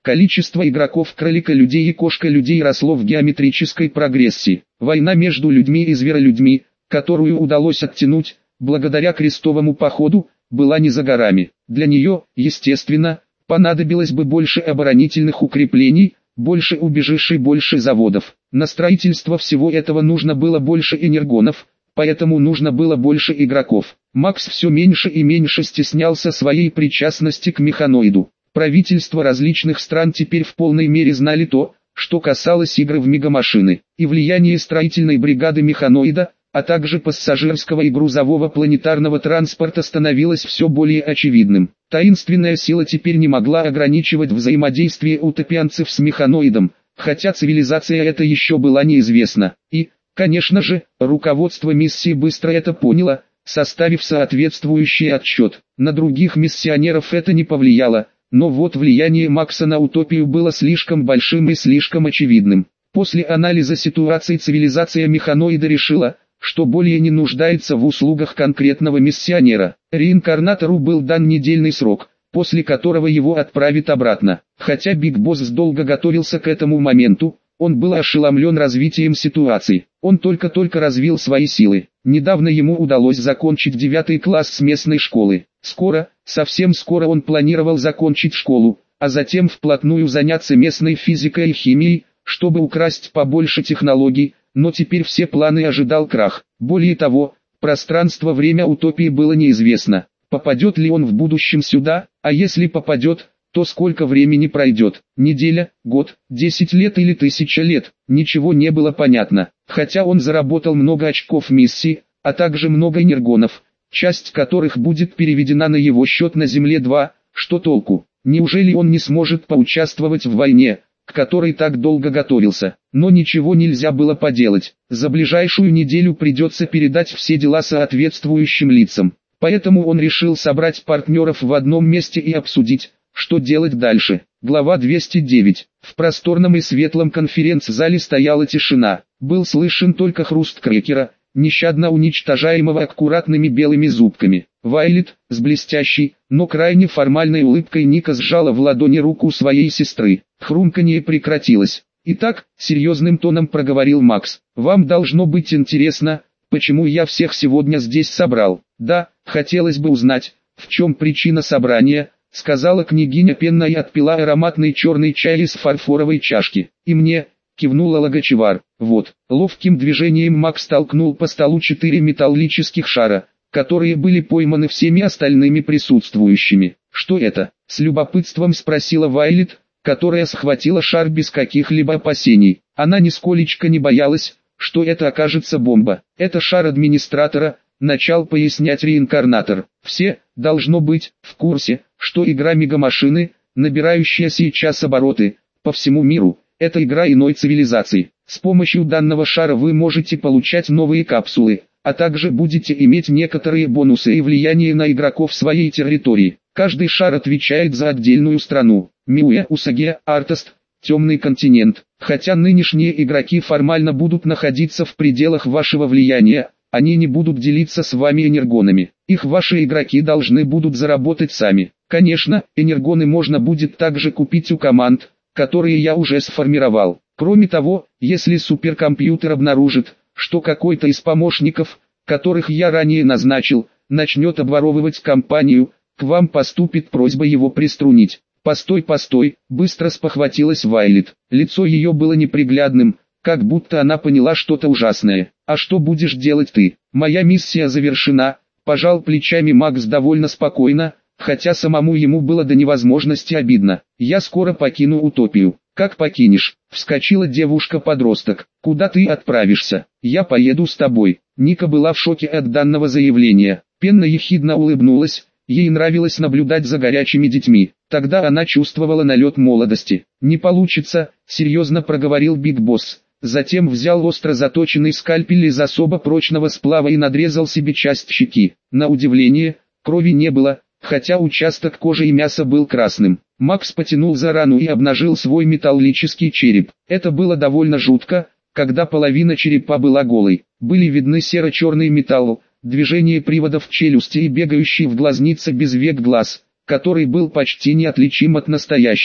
Количество игроков кролика-людей и кошка-людей росло в геометрической прогрессии. Война между людьми и зверолюдьми, которую удалось оттянуть, благодаря крестовому походу, была не за горами. Для нее, естественно, понадобилось бы больше оборонительных укреплений, больше убежищ и больше заводов. На строительство всего этого нужно было больше энергонов, поэтому нужно было больше игроков. Макс все меньше и меньше стеснялся своей причастности к механоиду. Правительства различных стран теперь в полной мере знали то, что касалось игр в мегамашины, и влияние строительной бригады механоида, а также пассажирского и грузового планетарного транспорта становилось все более очевидным. Таинственная сила теперь не могла ограничивать взаимодействие утопианцев с механоидом, хотя цивилизация эта еще была неизвестна. И, конечно же, руководство миссии быстро это поняло, составив соответствующий отчет. На других миссионеров это не повлияло, но вот влияние Макса на утопию было слишком большим и слишком очевидным. После анализа ситуации цивилизация механоида решила, что более не нуждается в услугах конкретного миссионера. Реинкарнатору был дан недельный срок, после которого его отправят обратно. Хотя Биг Босс долго готовился к этому моменту, он был ошеломлен развитием ситуации. Он только-только развил свои силы. Недавно ему удалось закончить 9 класс с местной школы. Скоро, совсем скоро он планировал закончить школу, а затем вплотную заняться местной физикой и химией, чтобы украсть побольше технологий, но теперь все планы ожидал крах. Более того, пространство-время утопии было неизвестно. Попадет ли он в будущем сюда, а если попадет, то сколько времени пройдет? Неделя, год, 10 лет или 1000 лет? Ничего не было понятно. Хотя он заработал много очков миссии, а также много энергонов, часть которых будет переведена на его счет на Земле-2, что толку? Неужели он не сможет поучаствовать в войне, к которой так долго готовился? Но ничего нельзя было поделать. За ближайшую неделю придется передать все дела соответствующим лицам. Поэтому он решил собрать партнеров в одном месте и обсудить, что делать дальше. Глава 209. В просторном и светлом конференц-зале стояла тишина. Был слышен только хруст крекера, нещадно уничтожаемого аккуратными белыми зубками. Вайлет, с блестящей, но крайне формальной улыбкой Ника сжала в ладони руку своей сестры. Хрумканье прекратилось. «Итак», — серьезным тоном проговорил Макс, — «вам должно быть интересно, почему я всех сегодня здесь собрал?» «Да, хотелось бы узнать, в чем причина собрания», — сказала княгиня Пенна и отпила ароматный черный чай из фарфоровой чашки. «И мне», — кивнула Логачевар. «Вот». Ловким движением Макс толкнул по столу 4 металлических шара, которые были пойманы всеми остальными присутствующими. «Что это?» — с любопытством спросила Вайлет, которая схватила шар без каких-либо опасений. Она нисколечко не боялась, что это окажется бомба. «Это шар администратора», — начал пояснять реинкарнатор. «Все, должно быть, в курсе, что игра мегамашины, набирающая сейчас обороты, по всему миру, это игра иной цивилизации. С помощью данного шара вы можете получать новые капсулы, а также будете иметь некоторые бонусы и влияние на игроков своей территории. Каждый шар отвечает за отдельную страну. Миуя, Усагея, Артаст, Темный континент. Хотя нынешние игроки формально будут находиться в пределах вашего влияния, они не будут делиться с вами энергонами. Их ваши игроки должны будут заработать сами. Конечно, энергоны можно будет также купить у команд, которые я уже сформировал. Кроме того, если суперкомпьютер обнаружит, что какой-то из помощников, которых я ранее назначил, начнет обворовывать компанию, к вам поступит просьба его приструнить. «Постой», — быстро спохватилась Вайлет. Лицо ее было неприглядным, как будто она поняла что-то ужасное. «А что будешь делать ты? Моя миссия завершена», — пожал плечами Макс довольно спокойно, хотя самому ему было до невозможности обидно. «Я скоро покину утопию». «Как покинешь?» — вскочила девушка-подросток. «Куда ты отправишься?» «Я поеду с тобой». Ника была в шоке от данного заявления. Пенна ехидно улыбнулась, ей нравилось наблюдать за горячими детьми. Тогда она чувствовала налет молодости. «Не получится», — серьезно проговорил Биг Босс. Затем взял остро заточенный скальпель из особо прочного сплава и надрезал себе часть щеки. На удивление, крови не было, хотя участок кожи и мяса был красным. Макс потянул за рану и обнажил свой металлический череп. Это было довольно жутко, когда половина черепа была голой. Были видны серо-черный металл, движение приводов челюсти и бегающий в глазнице без век глаз, который был почти неотличим от настоящего.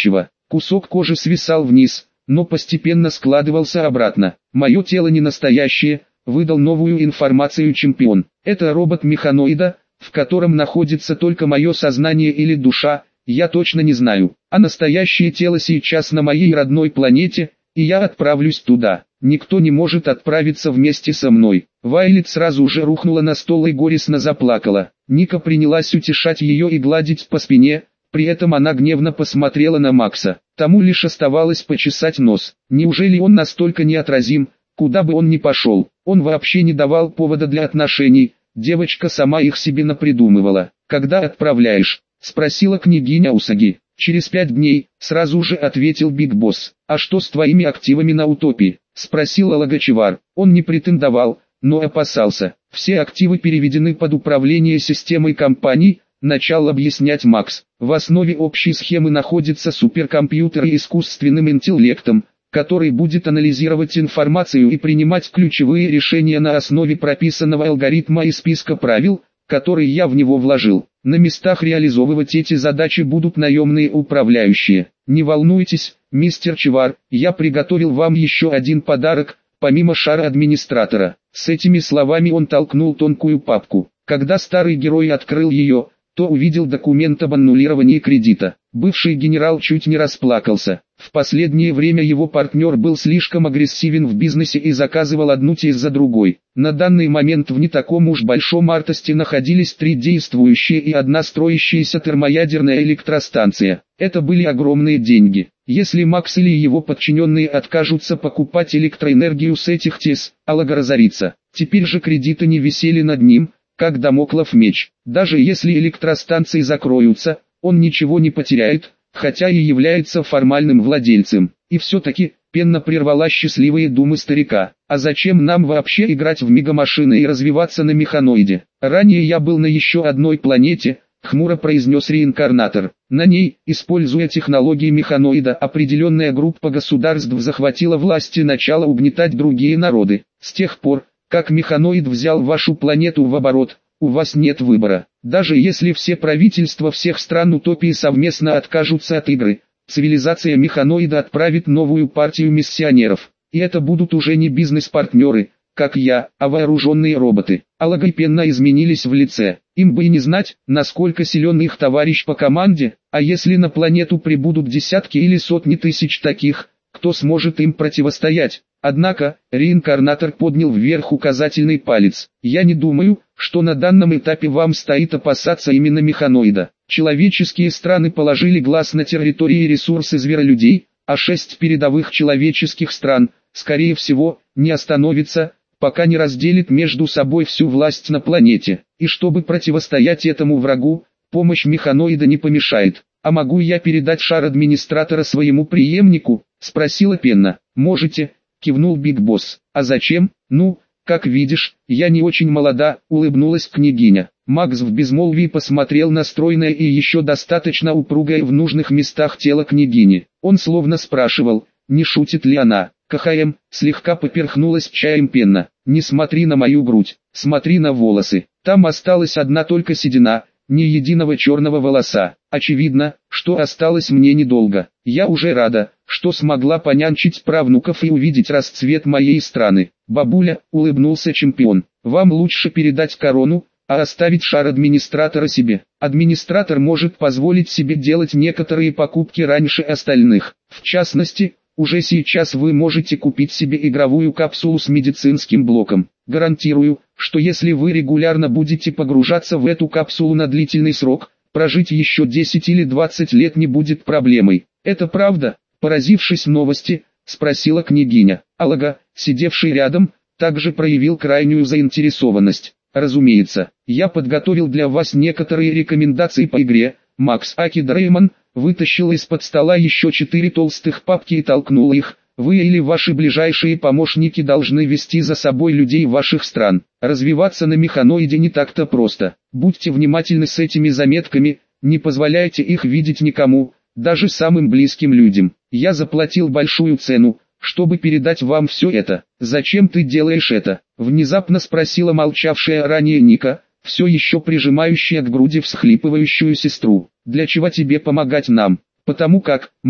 Кусок кожи свисал вниз, но постепенно складывался обратно. «Мое тело не настоящее», — выдал новую информацию чемпион. «Это робот-механоида, в котором находится только мое сознание или душа, я точно не знаю. А настоящее тело сейчас на моей родной планете, и я отправлюсь туда. Никто не может отправиться вместе со мной». Вайлет сразу же рухнула на стол и горестно заплакала. Ника принялась утешать ее и гладить по спине, при этом она гневно посмотрела на Макса. Тому лишь оставалось почесать нос. Неужели он настолько неотразим, куда бы он ни пошел? Он вообще не давал повода для отношений, девочка сама их себе напридумывала. «Когда отправляешь?» — спросила княгиня Усаги. «Через 5 дней», — сразу же ответил Биг Босс. «А что с твоими активами на Утопии?» — спросил Алагачевар. Он не претендовал, но опасался. «Все активы переведены под управление системой компаний», — начал объяснять Макс. «В основе общей схемы находится суперкомпьютер и искусственным интеллектом, который будет анализировать информацию и принимать ключевые решения на основе прописанного алгоритма и списка правил, который я в него вложил. На местах реализовывать эти задачи будут наемные управляющие. Не волнуйтесь, мистер Чевар, я приготовил вам еще один подарок, помимо шара администратора». С этими словами он толкнул тонкую папку. Когда старый герой открыл ее, то увидел документ об аннулировании кредита. Бывший генерал чуть не расплакался. В последнее время его партнер был слишком агрессивен в бизнесе и заказывал одну тесь за другой. На данный момент в не таком уж большом Артосте находились 3 действующие и 1 строящаяся термоядерная электростанция. Это были огромные деньги. Если Макс или его подчиненные откажутся покупать электроэнергию с этих тес, Алага разорится. Теперь же кредиты не висели над ним, как дамоклов меч. Даже если электростанции закроются, он ничего не потеряет, хотя и является формальным владельцем. И все-таки, Пенна прервала счастливые думы старика. «А зачем нам вообще играть в мегамашины и развиваться на механоиде? Ранее я был на еще одной планете», — хмуро произнес реинкарнатор. «На ней, используя технологии механоида, определенная группа государств захватила власть и начала угнетать другие народы. С тех пор, как механоид взял вашу планету в оборот, у вас нет выбора. Даже если все правительства всех стран Утопии совместно откажутся от игры, цивилизация механоида отправит новую партию миссионеров. И это будут уже не бизнес-партнеры, как я, а вооруженные роботы». Алага и Пенна изменились в лице. Им бы и не знать, насколько силен их товарищ по команде, а если на планету прибудут десятки или сотни тысяч таких, кто сможет им противостоять? Однако, реинкарнатор поднял вверх указательный палец. «Я не думаю, что на данном этапе вам стоит опасаться именно механоида. Человеческие страны положили глаз на территории и ресурсы зверолюдей, а 6 передовых человеческих стран, скорее всего, не остановится, пока не разделит между собой всю власть на планете. И чтобы противостоять этому врагу, помощь механоида не помешает. А могу я передать шар администратора своему преемнику?» — спросила Пенна. «Можете», — кивнул Биг Босс. «А зачем?» «Ну, как видишь, я не очень молода», — улыбнулась княгиня. Макс в безмолвии посмотрел на стройное и еще достаточно упругое в нужных местах тело княгини. Он словно спрашивал, не шутит ли она. «КХМ», слегка поперхнулась чаем Пенна. «Не смотри на мою грудь, смотри на волосы. Там осталась одна только седина, ни единого черного волоса. Очевидно, что осталось мне недолго. Я уже рада, что смогла понянчить правнуков и увидеть расцвет моей страны». «Бабуля», — улыбнулся чемпион, — «вам лучше передать корону, а оставить шар администратора себе. Администратор может позволить себе делать некоторые покупки раньше остальных. В частности, уже сейчас вы можете купить себе игровую капсулу с медицинским блоком. Гарантирую, что если вы регулярно будете погружаться в эту капсулу на длительный срок, прожить еще 10 или 20 лет не будет проблемой». «Это правда?» — поразившись новости, спросила княгиня. Алага, сидевший рядом, также проявил крайнюю заинтересованность. «Разумеется, я подготовил для вас некоторые рекомендации по игре». Макс Аки Дрейман вытащил из-под стола еще 4 толстых папки и толкнул их. «Вы или ваши ближайшие помощники должны вести за собой людей ваших стран. Развиваться на механоиде не так-то просто. Будьте внимательны с этими заметками, не позволяйте их видеть никому, даже самым близким людям. Я заплатил большую цену, чтобы передать вам все это». «Зачем ты делаешь это?» — внезапно спросила молчавшая ранее Ника, все еще прижимающая к груди всхлипывающую сестру. «Для чего тебе помогать нам?» «Потому как, мы,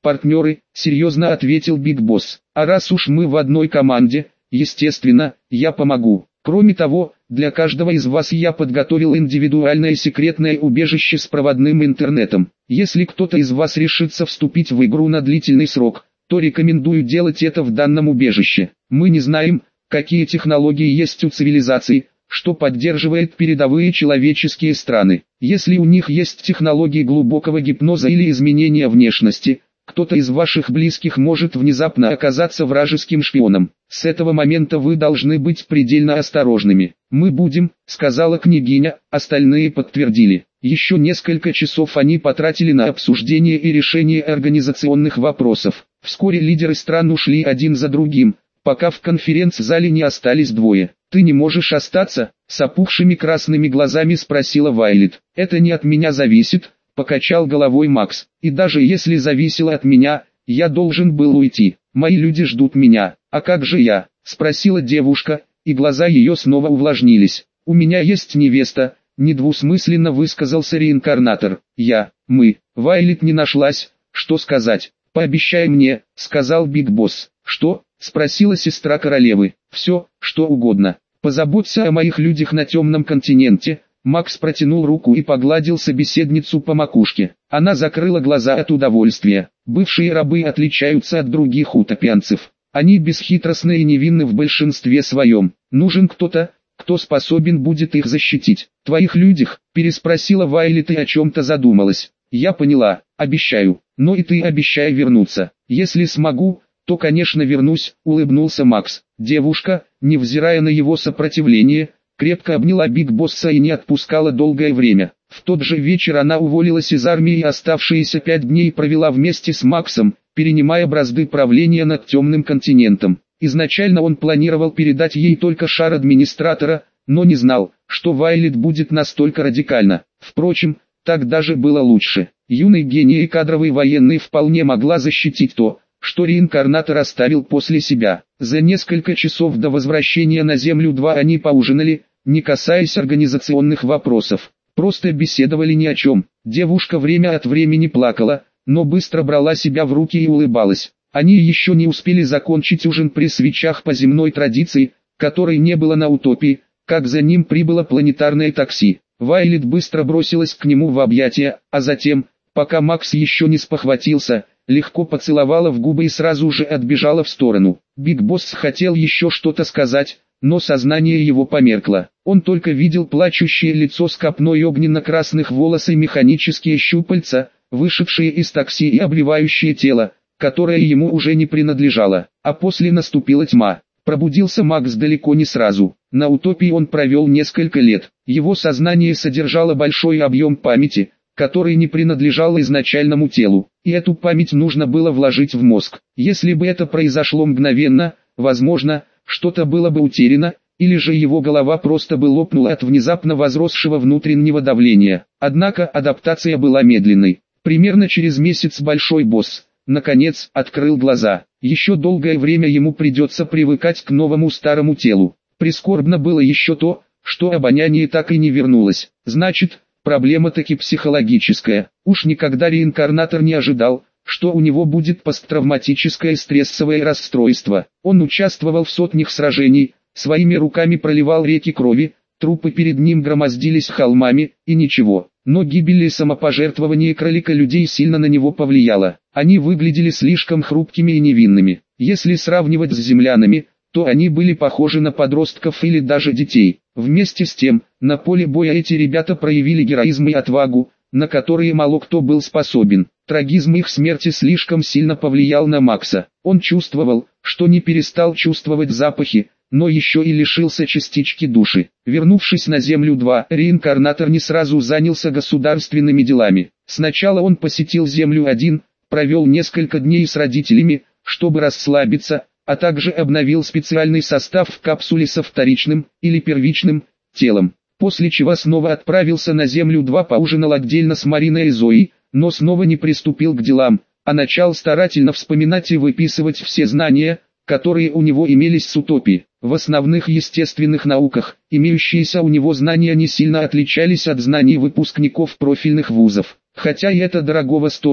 партнеры», — серьезно ответил Биг Босс. «А раз уж мы в одной команде, естественно, я помогу. Кроме того, для каждого из вас я подготовил индивидуальное секретное убежище с проводным интернетом. Если кто-то из вас решится вступить в игру на длительный срок, то рекомендую делать это в данном убежище. Мы не знаем, какие технологии есть у цивилизаций, что поддерживает передовые человеческие страны. Если у них есть технологии глубокого гипноза или изменения внешности, кто-то из ваших близких может внезапно оказаться вражеским шпионом. С этого момента вы должны быть предельно осторожными. «Мы будем», — сказала княгиня, остальные подтвердили. Еще несколько часов они потратили на обсуждение и решение организационных вопросов. Вскоре лидеры стран ушли один за другим, пока в конференц-зале не остались двое. «Ты не можешь остаться?» — с опухшими красными глазами спросила Вайлет. «Это не от меня зависит», — покачал головой Макс. «И даже если зависело от меня, я должен был уйти. Мои люди ждут меня. А как же я?» — спросила девушка, и глаза ее снова увлажнились. «У меня есть невеста», — недвусмысленно высказался реинкарнатор. Мы». Вайлет не нашлась, что сказать. «Пообещай мне», — сказал Биг Босс. «Что?» — спросила сестра королевы. «Все, что угодно. Позаботься о моих людях на темном континенте». Макс протянул руку и погладил собеседницу по макушке. Она закрыла глаза от удовольствия. Бывшие рабы отличаются от других утопианцев. Они бесхитростны и невинны в большинстве своем. Нужен кто-то, кто способен будет их защитить. «Твоих людях?» — переспросила Вайлет и о чем-то задумалась. «Я поняла, обещаю. Но и ты обещай вернуться. Если смогу, то конечно вернусь», — улыбнулся Макс. Девушка, невзирая на его сопротивление, крепко обняла Биг Босса и не отпускала долгое время. В тот же вечер она уволилась из армии и оставшиеся 5 дней провела вместе с Максом, перенимая бразды правления над темным континентом. Изначально он планировал передать ей только шар администратора, но не знал, что Вайлет будет настолько радикально. Впрочем, так даже было лучше. Юный гений и кадровый военный вполне могла защитить то, что реинкарнатор оставил после себя. За несколько часов до возвращения на Землю-2 они поужинали, не касаясь организационных вопросов. Просто беседовали ни о чем. Девушка время от времени плакала, но быстро брала себя в руки и улыбалась. Они еще не успели закончить ужин при свечах по земной традиции, которой не было на Утопии, как за ним прибыло планетарное такси. Вайлет быстро бросилась к нему в объятия, а затем, пока Макс еще не спохватился, легко поцеловала в губы и сразу же отбежала в сторону. Биг Босс хотел еще что-то сказать, но сознание его померкло. Он только видел плачущее лицо с копной огненно-красных волос и механические щупальца, вышедшие из такси и обливающие тело, которое ему уже не принадлежало. А после наступила тьма. Пробудился Макс далеко не сразу. На Утопии он провел несколько лет. Его сознание содержало большой объем памяти, который не принадлежал изначальному телу, и эту память нужно было вложить в мозг. Если бы это произошло мгновенно, возможно, что-то было бы утеряно, или же его голова просто бы лопнула от внезапно возросшего внутреннего давления. Однако адаптация была медленной. Примерно через месяц Большой Босс, наконец, открыл глаза. Еще долгое время ему придется привыкать к новому старому телу. Прискорбно было еще то, что обоняние так и не вернулось. Значит, проблема таки психологическая. Уж никогда реинкарнатор не ожидал, что у него будет посттравматическое стрессовое расстройство. Он участвовал в сотнях сражений, своими руками проливал реки крови, трупы перед ним громоздились холмами, и ничего. Но гибель и самопожертвование кролика людей сильно на него повлияло. Они выглядели слишком хрупкими и невинными. Если сравнивать с землянами, то они были похожи на подростков или даже детей. Вместе с тем, на поле боя эти ребята проявили героизм и отвагу, на которые мало кто был способен. Трагизм их смерти слишком сильно повлиял на Макса. Он чувствовал, что не перестал чувствовать запахи, но еще и лишился частички души. Вернувшись на Землю-2, реинкарнатор не сразу занялся государственными делами. Сначала он посетил Землю-1, провел несколько дней с родителями, чтобы расслабиться, а также обновил специальный состав в капсуле со вторичным, или первичным, телом. После чего снова отправился на Землю-2, поужинал отдельно с Мариной и Зоей, но снова не приступил к делам, а начал старательно вспоминать и выписывать все знания, которые у него имелись с Утопии. В основных естественных науках, имеющиеся у него знания не сильно отличались от знаний выпускников профильных вузов. Хотя и это дорогого стоило,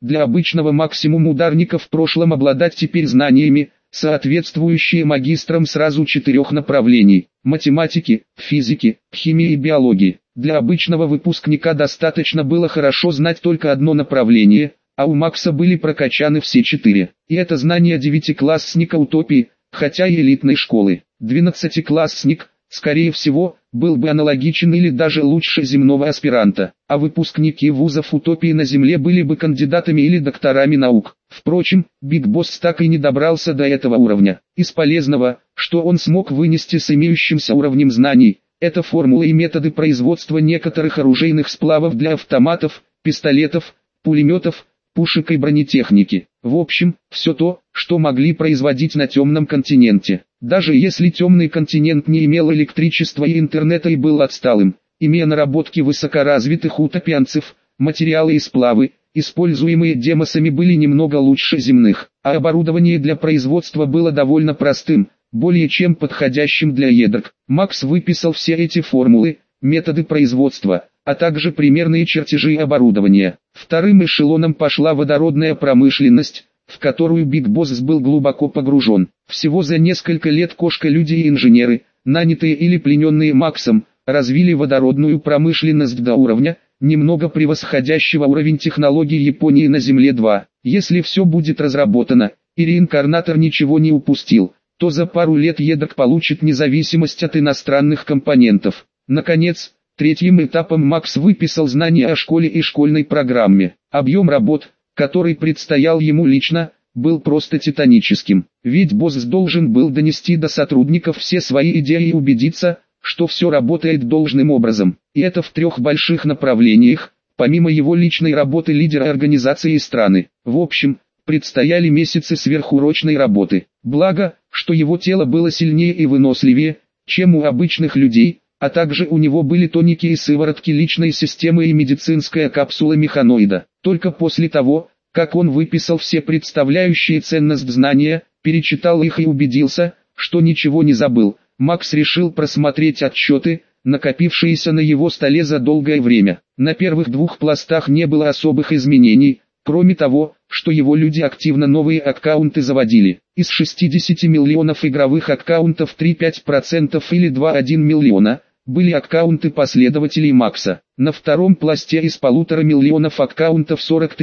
Для обычного максимум ударника в прошлом обладать теперь знаниями, соответствующие магистрам сразу 4 направлений – математики, физики, химии и биологии. Для обычного выпускника достаточно было хорошо знать только одно направление, а у Макса были прокачаны все 4. И это знание девятиклассника утопии, хотя и элитной школы. 12-классник, скорее всего, был бы аналогичен или даже лучше земного аспиранта, а выпускники вузов утопии на Земле были бы кандидатами или докторами наук. Впрочем, Биг Босс так и не добрался до этого уровня. Из полезного, что он смог вынести с имеющимся уровнем знаний, это формулы и методы производства некоторых оружейных сплавов для автоматов, пистолетов, пулеметов, пушек и бронетехники. В общем, все то, что могли производить на темном континенте. Даже если темный континент не имел электричества и интернета и был отсталым, имея наработки высокоразвитых утопианцев, материалы и сплавы, используемые демосами, были немного лучше земных, а оборудование для производства было довольно простым, более чем подходящим для ядерок. Макс выписал все эти формулы, методы производства, а также примерные чертежи оборудования. Вторым эшелоном пошла водородная промышленность, в которую Биг Босс был глубоко погружен. Всего за несколько лет кошка-люди и инженеры, нанятые или плененные Максом, развили водородную промышленность до уровня, немного превосходящего уровень технологий Японии на Земле-2. Если все будет разработано, и реинкарнатор ничего не упустил, то за пару лет ядерк получит независимость от иностранных компонентов. Наконец, третьим этапом Макс выписал знания о школе и школьной программе. Объем работ, который предстоял ему лично, был просто титаническим. Ведь босс должен был донести до сотрудников все свои идеи и убедиться, что все работает должным образом. И это в 3 больших направлениях, помимо его личной работы лидера организации и страны. В общем, предстояли месяцы сверхурочной работы. Благо, что его тело было сильнее и выносливее, чем у обычных людей, а также у него были тоники и сыворотки личной системы и медицинская капсула механоида. Только после того, как он выписал все представляющие ценность знания, перечитал их и убедился, что ничего не забыл, Макс решил просмотреть отчеты, накопившиеся на его столе за долгое время. На первых 2 пластах не было особых изменений, кроме того, что его люди активно новые аккаунты заводили. Из 60 миллионов игровых аккаунтов 3-5% или 2,1 миллиона были аккаунты последователей Макса. На втором пласте из 1,5 миллиона аккаунтов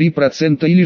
43% или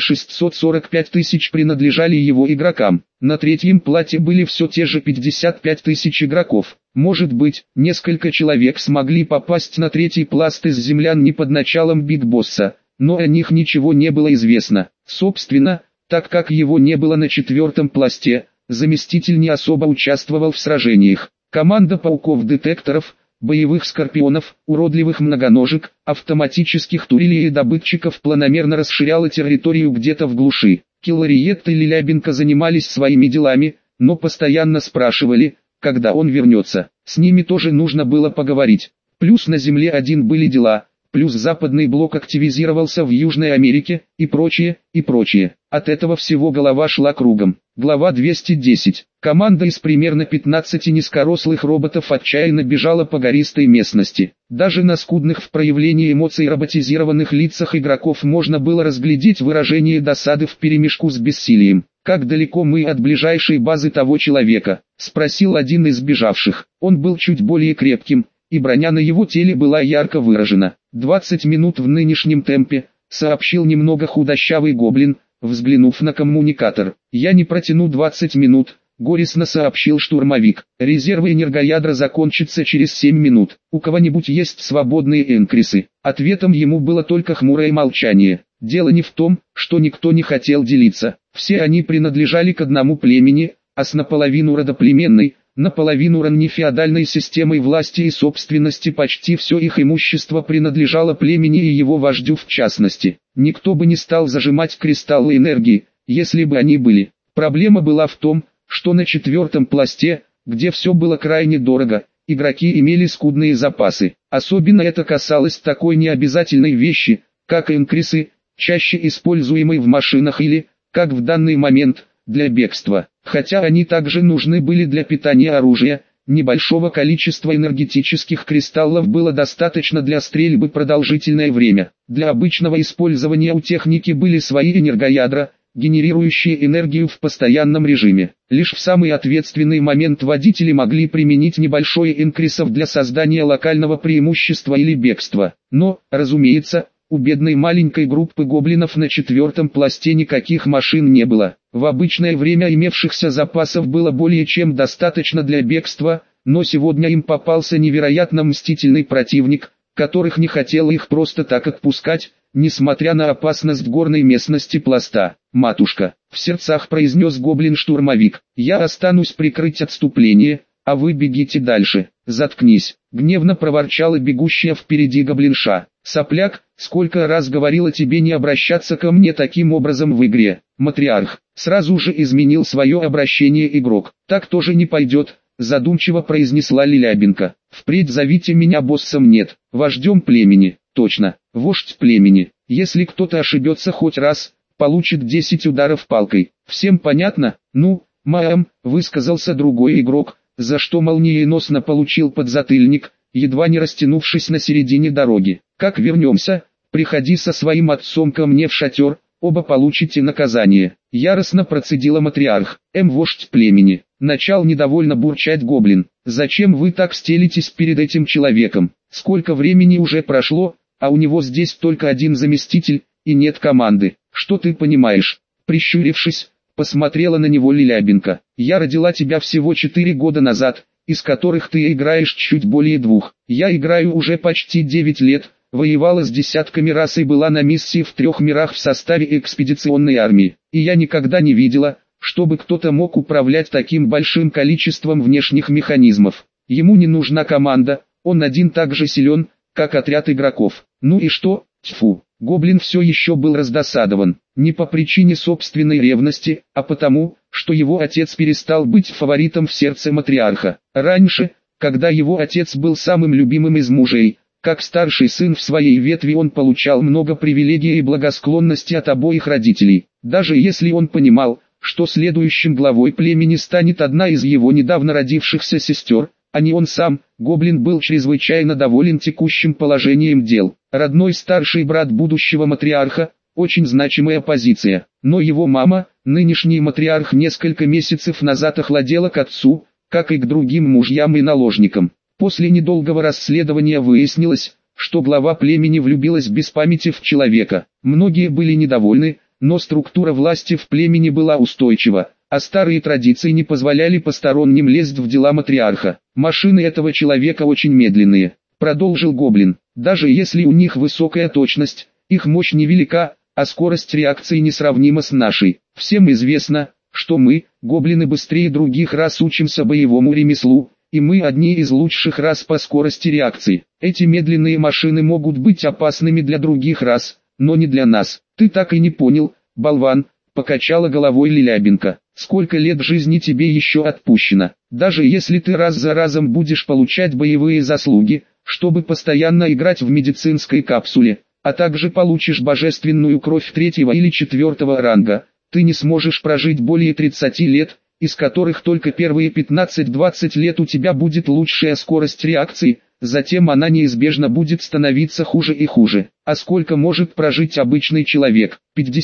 645 тысяч принадлежали его игрокам. На третьем плате были все те же 55 тысяч игроков. Может быть, несколько человек смогли попасть на третий пласт из землян не под началом Биг Босса, но о них ничего не было известно. Собственно, так как его не было на 4-м пласте, заместитель не особо участвовал в сражениях. Команда пауков-детекторов, боевых скорпионов, уродливых многоножек, автоматических турелей и добытчиков планомерно расширяла территорию где-то в глуши. Киллариетта и Лилябенко занимались своими делами, но постоянно спрашивали, когда он вернется. С ними тоже нужно было поговорить. Плюс на Земле-1 были дела, плюс западный блок активизировался в Южной Америке, и прочее, и прочее. От этого всего голова шла кругом. Глава 210. Команда из примерно 15 низкорослых роботов отчаянно бежала по гористой местности. Даже на скудных в проявлении эмоций роботизированных лицах игроков можно было разглядеть выражение досады вперемешку с бессилием. «Как далеко мы от ближайшей базы того человека?» – спросил один из бежавших. Он был чуть более крепким, и броня на его теле была ярко выражена. 20 минут в нынешнем темпе, сообщил немного худощавый гоблин, взглянув на коммуникатор. «Я не протяну 20 минут», горестно сообщил штурмовик. «Резервы энергоядра закончатся через 7 минут. У кого-нибудь есть свободные энкрисы?» Ответом ему было только хмурое молчание. Дело не в том, что никто не хотел делиться. Все они принадлежали к одному племени, а с наполовину родоплеменной, наполовину раннефеодальной системой власти и собственности почти все их имущество принадлежало племени и его вождю в частности. Никто бы не стал зажимать кристаллы энергии, если бы они были. Проблема была в том, что на 4-м пласте, где все было крайне дорого, игроки имели скудные запасы. Особенно это касалось такой необязательной вещи, как энкрисы, чаще используемой в машинах или, как в данный момент, для бегства. Хотя они также нужны были для питания оружия, небольшого количества энергетических кристаллов было достаточно для стрельбы продолжительное время. Для обычного использования у техники были свои энергоядра, генерирующие энергию в постоянном режиме. Лишь в самый ответственный момент водители могли применить небольшой инкрисов для создания локального преимущества или бегства. Но, разумеется, у бедной маленькой группы гоблинов на 4-м пласте никаких машин не было. В обычное время имевшихся запасов было более чем достаточно для бегства, но сегодня им попался невероятно мстительный противник, которых не хотел их просто так отпускать, несмотря на опасность горной местности пласта. «Матушка», — в сердцах произнес гоблин-штурмовик, — «я останусь прикрыть отступление, а вы бегите дальше». «Заткнись», — гневно проворчала бегущая впереди гоблинша. «Сопляк, сколько раз говорила тебе не обращаться ко мне таким образом в игре». «Матриарх», — сразу же изменил свое обращение игрок. «Так тоже не пойдет», — задумчиво произнесла Лилябенко. «Впредь зовите меня боссом, нет, вождем племени». «Точно, вождь племени. Если кто-то ошибется хоть раз, получит 10 ударов палкой. Всем понятно?» «Ну, маэм», — высказался другой игрок, за что молниеносно получил подзатыльник, едва не растянувшись на середине дороги. «Как вернемся, приходи со своим отцом ко мне в шатер, оба получите наказание». Яростно процедила матриарх. «Вождь племени». Начал недовольно бурчать гоблин. «Зачем вы так стелитесь перед этим человеком? Сколько времени уже прошло, а у него здесь только один заместитель, и нет команды. Что ты понимаешь?» Прищурившись, посмотрела на него Лилябенко. «Я родила тебя всего 4 года назад, из которых ты играешь чуть более 2. Я играю уже почти 9 лет, воевала с десятками раз и была на миссии в 3 мирах в составе экспедиционной армии. И я никогда не видела, чтобы кто-то мог управлять таким большим количеством внешних механизмов. Ему не нужна команда, он один так же силен, как отряд игроков. Ну и что? Тьфу». Гоблин все еще был раздосадован, не по причине собственной ревности, а потому, что его отец перестал быть фаворитом в сердце матриарха. Раньше, когда его отец был самым любимым из мужей, как старший сын в своей ветви, он получал много привилегий и благосклонности от обоих родителей. Даже если он понимал, что следующим главой племени станет одна из его недавно родившихся сестер, а не он сам, гоблин был чрезвычайно доволен текущим положением дел. Родной старший брат будущего матриарха – очень значимая позиция, но его мама, нынешний матриарх, несколько месяцев назад охладела к отцу, как и к другим мужьям и наложникам. После недолгого расследования выяснилось, что глава племени влюбилась без памяти в человека. Многие были недовольны, но структура власти в племени была устойчива, а старые традиции не позволяли посторонним лезть в дела матриарха. «Машины этого человека очень медленные», — продолжил гоблин. «Даже если у них высокая точность, их мощь невелика, а скорость реакции несравнима с нашей. Всем известно, что мы, гоблины, быстрее других рас учимся боевому ремеслу, и мы одни из лучших рас по скорости реакции. Эти медленные машины могут быть опасными для других рас, но не для нас. Ты так и не понял, болван», — покачала головой Лилябенко. «Сколько лет жизни тебе еще отпущено? Даже если ты раз за разом будешь получать боевые заслуги, чтобы постоянно играть в медицинской капсуле, а также получишь божественную кровь 3-го или 4-го ранга, ты не сможешь прожить более 30 лет, из которых только первые 15-20 лет у тебя будет лучшая скорость реакции, затем она неизбежно будет становиться хуже и хуже. А сколько может прожить обычный человек?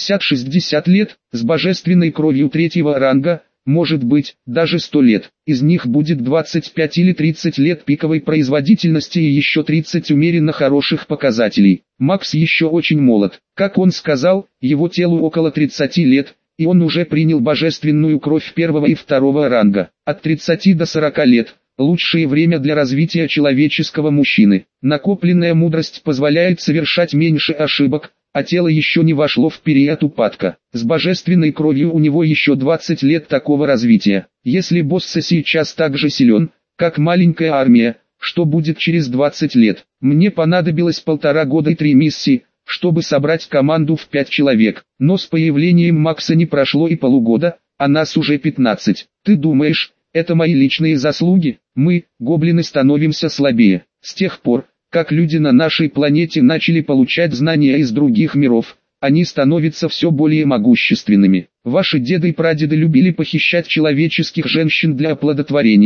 50-60 лет, с божественной кровью 3-го ранга, может быть, даже 100 лет. Из них будет 25 или 30 лет пиковой производительности и еще 30 умеренно хороших показателей. Макс еще очень молод. Как он сказал, его телу около 30 лет, и он уже принял божественную кровь 1-го и 2-го ранга. От 30 до 40 лет – лучшее время для развития человеческого мужчины. Накопленная мудрость позволяет совершать меньше ошибок, а тело еще не вошло в период упадка. С божественной кровью у него еще 20 лет такого развития. Если босс сейчас так же силен, как маленькая армия, что будет через 20 лет? Мне понадобилось 1,5 года и 3 миссии, чтобы собрать команду в 5 человек. Но с появлением Макса не прошло и полугода, а нас уже 15. Ты думаешь, это мои личные заслуги? Мы, гоблины, становимся слабее. С тех пор, как люди на нашей планете начали получать знания из других миров, они становятся все более могущественными. Ваши деды и прадеды любили похищать человеческих женщин для оплодотворения,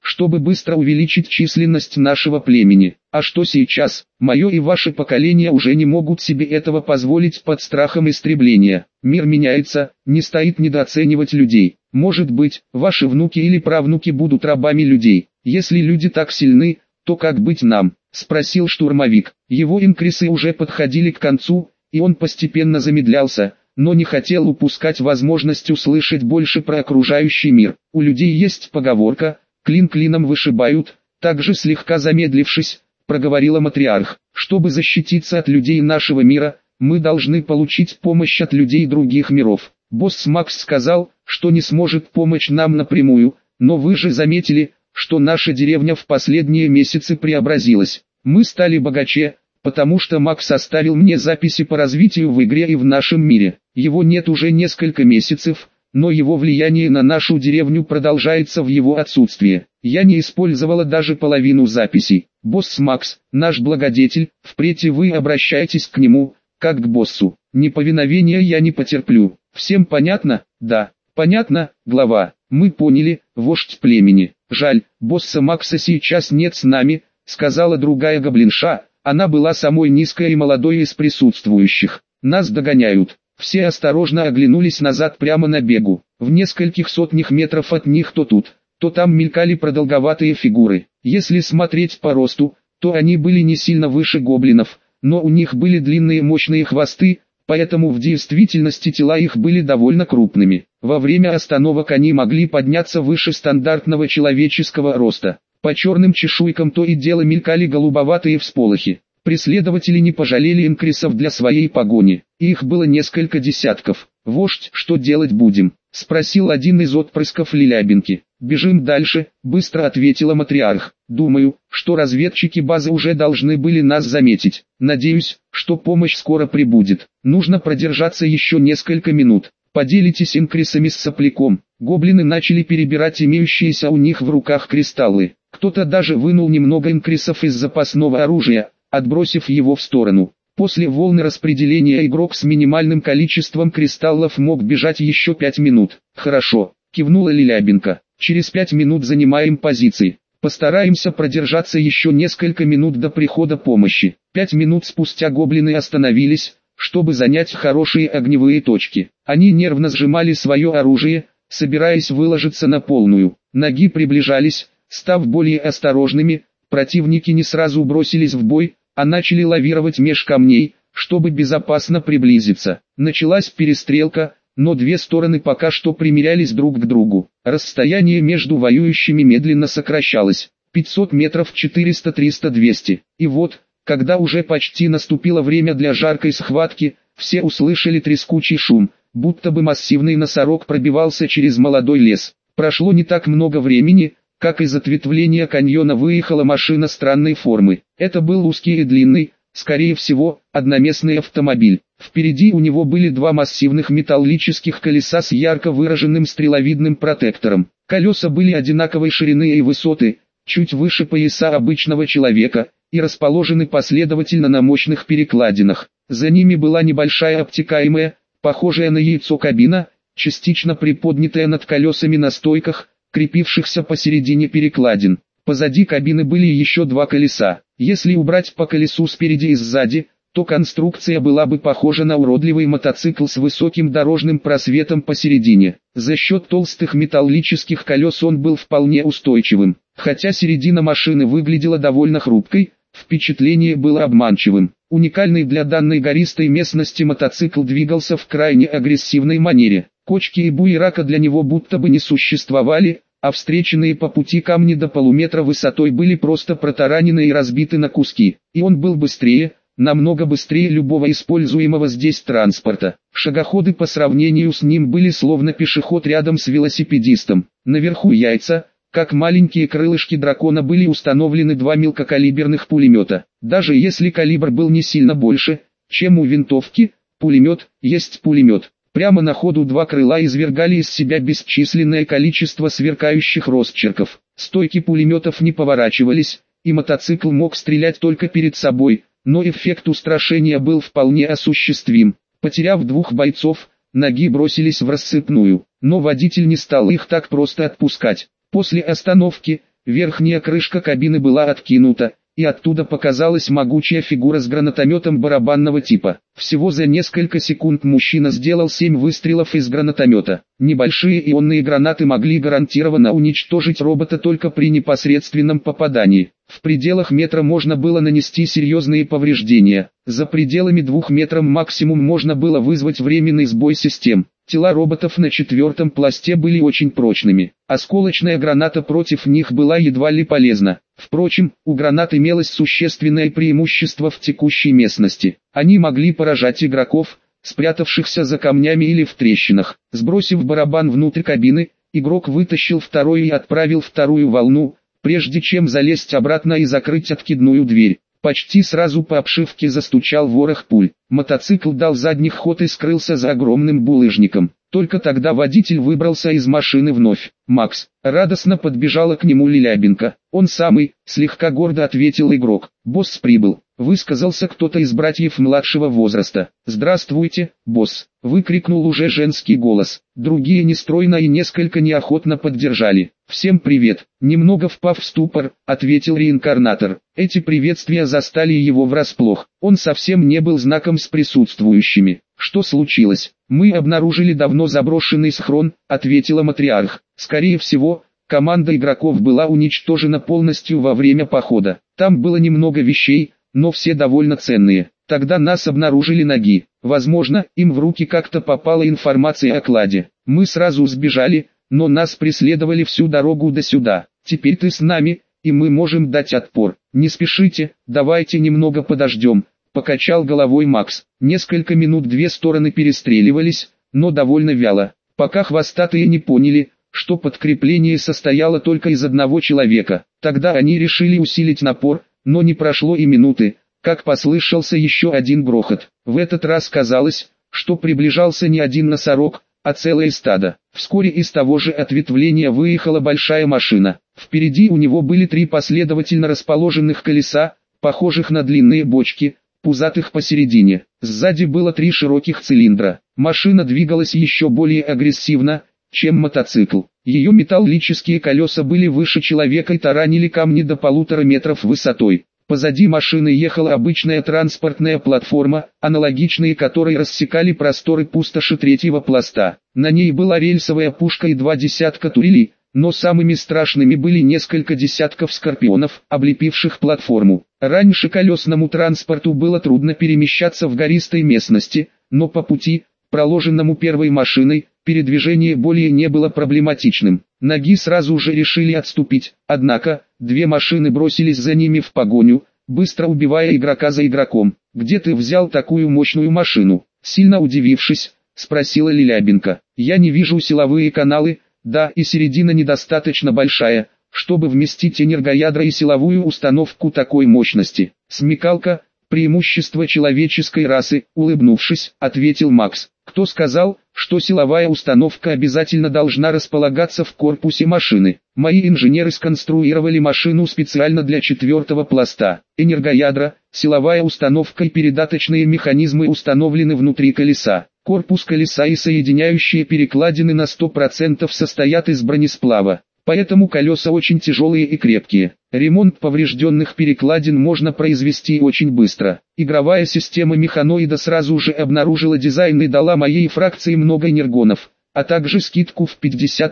чтобы быстро увеличить численность нашего племени. А что сейчас? Мое и ваше поколение уже не могут себе этого позволить под страхом истребления. Мир меняется, не стоит недооценивать людей. Может быть, ваши внуки или правнуки будут рабами людей. Если люди так сильны, то как быть нам? Спросил штурмовик. Его инкрисы уже подходили к концу, и он постепенно замедлялся, но не хотел упускать возможность услышать больше про окружающий мир. У людей есть поговорка «клин клином вышибают», также слегка замедлившись, проговорила матриарх. Чтобы защититься от людей нашего мира, мы должны получить помощь от людей других миров. Босс Макс сказал, что не сможет помочь нам напрямую, но вы же заметили, что наша деревня в последние месяцы преобразилась. Мы стали богаче, потому что Макс оставил мне записи по развитию в игре и в нашем мире. Его нет уже несколько месяцев, но его влияние на нашу деревню продолжается в его отсутствие. Я не использовала даже половину записей. Босс Макс, наш благодетель, впредь вы обращайтесь к нему, как к боссу. Неповиновения я не потерплю. Всем понятно? Да. Понятно, глава. Мы поняли, вождь племени. Жаль, босса Макса сейчас нет с нами, сказала другая гоблинша. Она была самой низкой и молодой из присутствующих. Нас догоняют. Все осторожно оглянулись назад прямо на бегу. В нескольких сотнях метров от них то тут, то там мелькали продолговатые фигуры. Если смотреть по росту, то они были не сильно выше гоблинов, но у них были длинные мощные хвосты, поэтому в действительности тела их были довольно крупными. Во время остановок они могли подняться выше стандартного человеческого роста. По черным чешуйкам то и дело мелькали голубоватые всполохи. Преследователи не пожалели инкрисов для своей погони. Их было несколько десятков. «Вождь, что делать будем?» — спросил один из отпрысков Лилябинки. «Бежим дальше», — быстро ответила матриарх. «Думаю, что разведчики базы уже должны были нас заметить. Надеюсь, что помощь скоро прибудет. Нужно продержаться еще несколько минут. Поделитесь инкрисами с сопляком». Гоблины начали перебирать имеющиеся у них в руках кристаллы. Кто-то даже вынул немного инкрисов из запасного оружия, отбросив его в сторону. После волны распределения игрок с минимальным количеством кристаллов мог бежать еще 5 минут. «Хорошо», — кивнула Лилябинка. «Через 5 минут занимаем позиции. Постараемся продержаться еще несколько минут до прихода помощи». 5 минут спустя гоблины остановились, чтобы занять хорошие огневые точки. Они нервно сжимали свое оружие, собираясь выложиться на полную. Ноги приближались, став более осторожными, противники не сразу бросились в бой, а начали лавировать меж камней, чтобы безопасно приблизиться. Началась перестрелка, но две стороны пока что примирялись друг к другу. Расстояние между воюющими медленно сокращалось. 500 метров, 400, 300, 200. И вот, когда уже почти наступило время для жаркой схватки, все услышали трескучий шум, будто бы массивный носорог пробивался через молодой лес. Прошло не так много времени, как из ответвления каньона выехала машина странной формы. Это был узкий и длинный, скорее всего, одноместный автомобиль. Впереди у него были два массивных металлических колеса с ярко выраженным стреловидным протектором. Колеса были одинаковой ширины и высоты, чуть выше пояса обычного человека, и расположены последовательно на мощных перекладинах. За ними была небольшая обтекаемая, похожая на яйцо кабина, частично приподнятая над колесами на стойках, крепившихся посередине перекладин. Позади кабины были еще два колеса. Если убрать по колесу спереди и сзади, то конструкция была бы похожа на уродливый мотоцикл с высоким дорожным просветом посередине. За счет толстых металлических колес он был вполне устойчивым. Хотя середина машины выглядела довольно хрупкой, впечатление было обманчивым. Уникальный для данной гористой местности мотоцикл двигался в крайне агрессивной манере. Кочки и буерака для него будто бы не существовали, а встреченные по пути камни до полуметра высотой были просто протаранены и разбиты на куски. И он был быстрее, намного быстрее любого используемого здесь транспорта. Шагоходы по сравнению с ним были словно пешеход рядом с велосипедистом. Наверху яйца, как маленькие крылышки дракона, были установлены два мелкокалиберных пулемета. Даже если калибр был не сильно больше, чем у винтовки, пулемет есть пулемет. Прямо на ходу два крыла извергали из себя бесчисленное количество сверкающих росчерков. Стойки пулеметов не поворачивались, и мотоцикл мог стрелять только перед собой, но эффект устрашения был вполне осуществим. Потеряв двух бойцов, ноги бросились в рассыпную, но водитель не стал их так просто отпускать. После остановки, верхняя крышка кабины была откинута, и оттуда показалась могучая фигура с гранатометом барабанного типа. Всего за несколько секунд мужчина сделал 7 выстрелов из гранатомета. Небольшие ионные гранаты могли гарантированно уничтожить робота только при непосредственном попадании. В пределах метра можно было нанести серьезные повреждения. За пределами 2 метров максимум можно было вызвать временный сбой систем. Тела роботов на 4-м пласте были очень прочными. Осколочная граната против них была едва ли полезна. Впрочем, у гранат имелось существенное преимущество в текущей местности. Они могли поражать игроков, спрятавшихся за камнями или в трещинах. Сбросив барабан внутрь кабины, игрок вытащил второй и отправил вторую волну, прежде чем залезть обратно и закрыть откидную дверь. Почти сразу по обшивке застучал ворох пуль. Мотоцикл дал задний ход и скрылся за огромным булыжником. Только тогда водитель выбрался из машины вновь. «Макс!» — радостно подбежала к нему Лилябенко. «Он самый», — слегка гордо ответил игрок. «Босс прибыл», — высказался кто-то из братьев младшего возраста. «Здравствуйте, босс!» — выкрикнул уже женский голос. Другие нестройно и несколько неохотно поддержали. «Всем привет!» — немного впав в ступор, ответил реинкарнатор. Эти приветствия застали его врасплох. Он совсем не был знаком с присутствующими. «Что случилось?» «Мы обнаружили давно заброшенный схрон», — ответила матриарх. «Скорее всего, команда игроков была уничтожена полностью во время похода. Там было немного вещей, но все довольно ценные. Тогда нас обнаружили ноги. Возможно, им в руки как-то попала информация о кладе. Мы сразу сбежали, но нас преследовали всю дорогу до сюда. Теперь ты с нами, и мы можем дать отпор. Не спешите, давайте немного подождем». Покачал головой Макс. Несколько минут две стороны перестреливались, но довольно вяло, пока хвостатые не поняли, что подкрепление состояло только из одного человека. Тогда они решили усилить напор, но не прошло и минуты, как послышался еще один грохот. В этот раз казалось, что приближался не один носорог, а целое стадо. Вскоре из того же ответвления выехала большая машина. Впереди у него были 3 последовательно расположенных колеса, похожих на длинные бочки, пузатых посередине. Сзади было 3 широких цилиндра. Машина двигалась еще более агрессивно, чем мотоцикл. Ее металлические колеса были выше человека и таранили камни до 1,5 метров высотой. Позади машины ехала обычная транспортная платформа, аналогичные которой рассекали просторы пустоши 3-го пласта. На ней была рельсовая пушка и 2 десятка турелей, но самыми страшными были несколько десятков скорпионов, облепивших платформу. Раньше колесному транспорту было трудно перемещаться в гористой местности, но по пути, проложенному первой машиной, передвижение более не было проблематичным. Ноги сразу же решили отступить, однако, 2 машины бросились за ними в погоню, быстро убивая игрока за игроком. «Где ты взял такую мощную машину?» Сильно удивившись, спросила Лилябенко. «Я не вижу силовые каналы, да и середина недостаточно большая, чтобы вместить энергоядра и силовую установку такой мощности. Смекалка – преимущество человеческой расы», улыбнувшись, ответил Макс. «Кто сказал, что силовая установка обязательно должна располагаться в корпусе машины? Мои инженеры сконструировали машину специально для 4-го пласта. Энергоядра, силовая установка и передаточные механизмы установлены внутри колеса. Корпус колеса и соединяющие перекладины на 100% состоят из бронесплава. Поэтому колеса очень тяжелые и крепкие. Ремонт поврежденных перекладин можно произвести очень быстро. Игровая система механоида сразу же обнаружила дизайн и дала моей фракции много энергонов, а также скидку в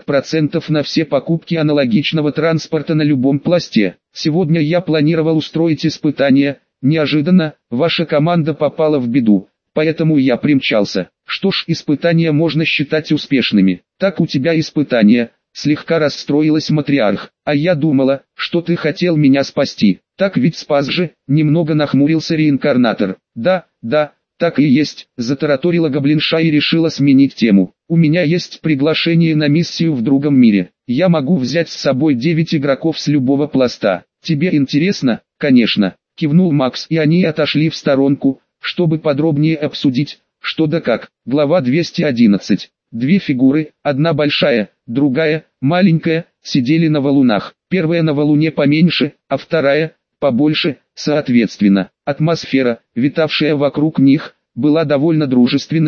50% на все покупки аналогичного транспорта на любом пласте. Сегодня я планировал устроить испытание, неожиданно, ваша команда попала в беду, поэтому я примчался. Что ж, испытания можно считать успешными. Так у тебя испытания. Слегка расстроилась матриарх. «А я думала, что ты хотел меня спасти». «Так ведь спас же», немного нахмурился реинкарнатор. «Да, так и есть», затараторила гоблинша и решила сменить тему. «У меня есть приглашение на миссию в другом мире. Я могу взять с собой 9 игроков с любого пласта. Тебе интересно?» «Конечно», кивнул Макс, и они отошли в сторонку, чтобы подробнее обсудить, что да как. Глава 211. 2 фигуры, одна большая, другая, маленькая, сидели на валунах. Первая на валуне поменьше, а вторая, побольше, соответственно. Атмосфера, витавшая вокруг них, была довольно дружественной,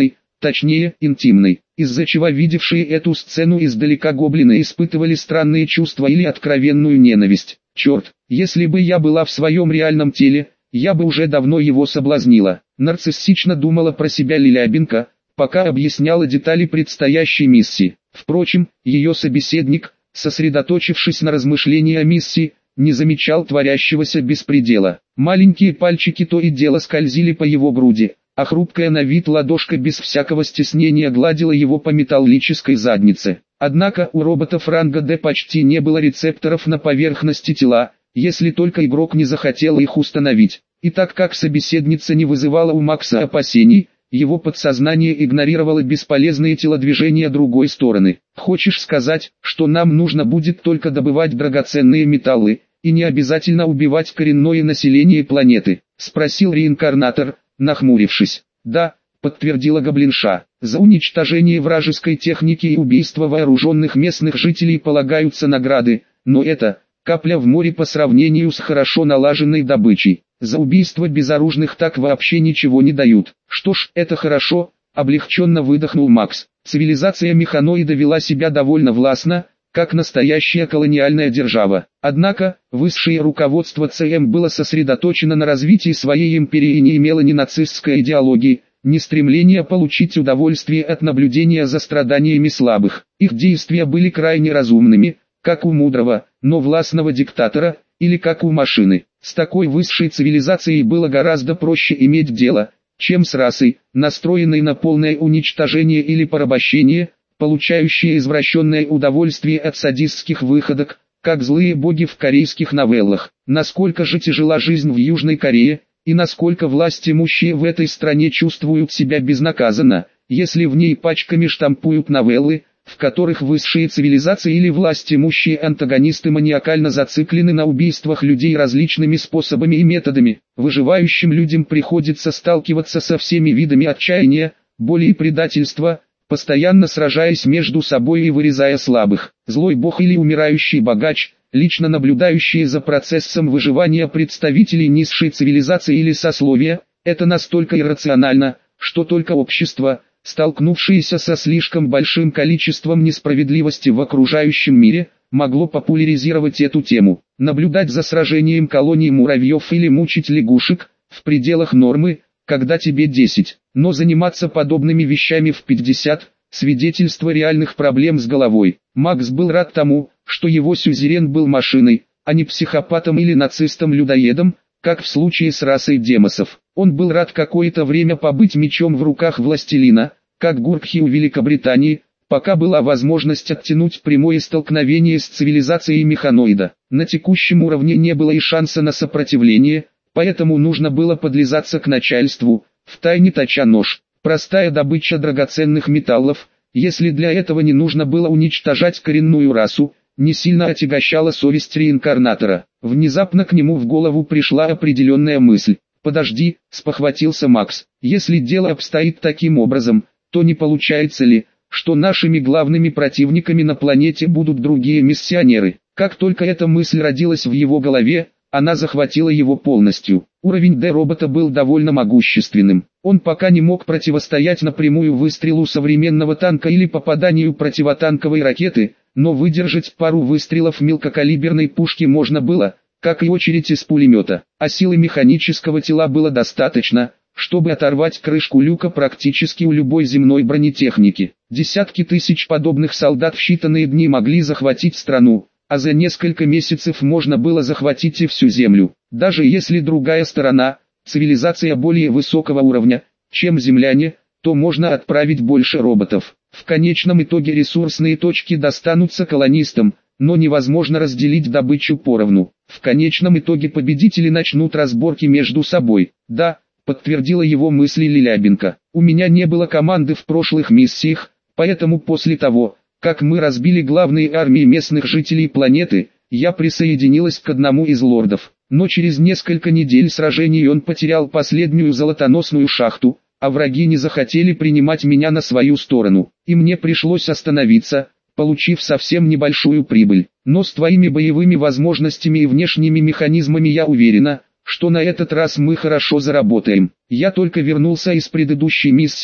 точнее, интимной, из-за чего видевшие эту сцену издалека гоблины испытывали странные чувства или откровенную ненависть. Черт, если бы я была в своем реальном теле, я бы уже давно его соблазнила. Нарциссично думала про себя Лилябенко, пока объясняла детали предстоящей миссии. Впрочем, ее собеседник, сосредоточившись на размышлении о миссии, не замечал творящегося беспредела. Маленькие пальчики то и дело скользили по его груди, а хрупкая на вид ладошка без всякого стеснения гладила его по металлической заднице. Однако у роботов ранга D почти не было рецепторов на поверхности тела, если только игрок не захотел их установить. И так как собеседница не вызывала у Макса опасений, его подсознание игнорировало бесполезные телодвижения другой стороны. «Хочешь сказать, что нам нужно будет только добывать драгоценные металлы, и не обязательно убивать коренное население планеты?» — спросил реинкарнатор, нахмурившись. «Да», — подтвердила гоблинша, — «за уничтожение вражеской техники и убийство вооруженных местных жителей полагаются награды, но это капля в море по сравнению с хорошо налаженной добычей. За убийство безоружных так вообще ничего не дают». «Что ж, это хорошо», — облегченно выдохнул Макс. Цивилизация механоида вела себя довольно властно, как настоящая колониальная держава. Однако, высшее руководство ЦМ было сосредоточено на развитии своей империи и не имело ни нацистской идеологии, ни стремления получить удовольствие от наблюдения за страданиями слабых. Их действия были крайне разумными, как у мудрого, но властного диктатора, или как у машины. С такой высшей цивилизацией было гораздо проще иметь дело, чем с расой, настроенной на полное уничтожение или порабощение, получающие извращенное удовольствие от садистских выходок, как злые боги в корейских новеллах. Насколько же тяжела жизнь в Южной Корее, и насколько власть имущие в этой стране чувствуют себя безнаказанно, если в ней пачками штампуют новеллы, в которых высшие цивилизации или власть имущие антагонисты маниакально зациклены на убийствах людей различными способами и методами. Выживающим людям приходится сталкиваться со всеми видами отчаяния, боли и предательства, постоянно сражаясь между собой и вырезая слабых. Злой бог или умирающий богач, лично наблюдающие за процессом выживания представителей низшей цивилизации или сословия, это настолько иррационально, что только общество, столкнувшееся со слишком большим количеством несправедливости в окружающем мире, могло популяризировать эту тему. Наблюдать за сражением колоний муравьев или мучить лягушек, в пределах нормы, когда тебе 10, но заниматься подобными вещами в 50, свидетельство реальных проблем с головой. Макс был рад тому, что его сюзерен был машиной, а не психопатом или нацистом-людоедом, как в случае с расой демосов. Он был рад какое-то время побыть мечом в руках властелина, как Гуркхи у Великобритании, пока была возможность оттянуть прямое столкновение с цивилизацией механоида. На текущем уровне не было и шанса на сопротивление, поэтому нужно было подлизаться к начальству, втайне точа нож. Простая добыча драгоценных металлов, если для этого не нужно было уничтожать коренную расу, не сильно отягощала совесть реинкарнатора. Внезапно к нему в голову пришла определенная мысль. «Подожди», — спохватился Макс, — «если дело обстоит таким образом, то не получается ли, что нашими главными противниками на планете будут другие миссионеры?» Как только эта мысль родилась в его голове, она захватила его полностью. Уровень D-робота был довольно могущественным. Он пока не мог противостоять напрямую выстрелу современного танка или попаданию противотанковой ракеты, но выдержать пару выстрелов мелкокалиберной пушки можно было, как и очередь из пулемета. А силы механического тела было достаточно, чтобы оторвать крышку люка практически у любой земной бронетехники. Десятки тысяч подобных солдат в считанные дни могли захватить страну, а за несколько месяцев можно было захватить и всю Землю. Даже если другая сторона, цивилизация более высокого уровня, чем земляне, то можно отправить больше роботов. В конечном итоге ресурсные точки достанутся колонистам, но невозможно разделить добычу поровну. В конечном итоге победители начнут разборки между собой. «Да», — подтвердила его мысли Лилябенко, — «у меня не было команды в прошлых миссиях, поэтому после того, как мы разбили главные армии местных жителей планеты, я присоединилась к одному из лордов. Но через несколько недель сражений он потерял последнюю золотоносную шахту, а враги не захотели принимать меня на свою сторону, и мне пришлось остановиться, получив совсем небольшую прибыль. Но с твоими боевыми возможностями и внешними механизмами я уверена, что на этот раз мы хорошо заработаем. Я только вернулся из предыдущей миссии,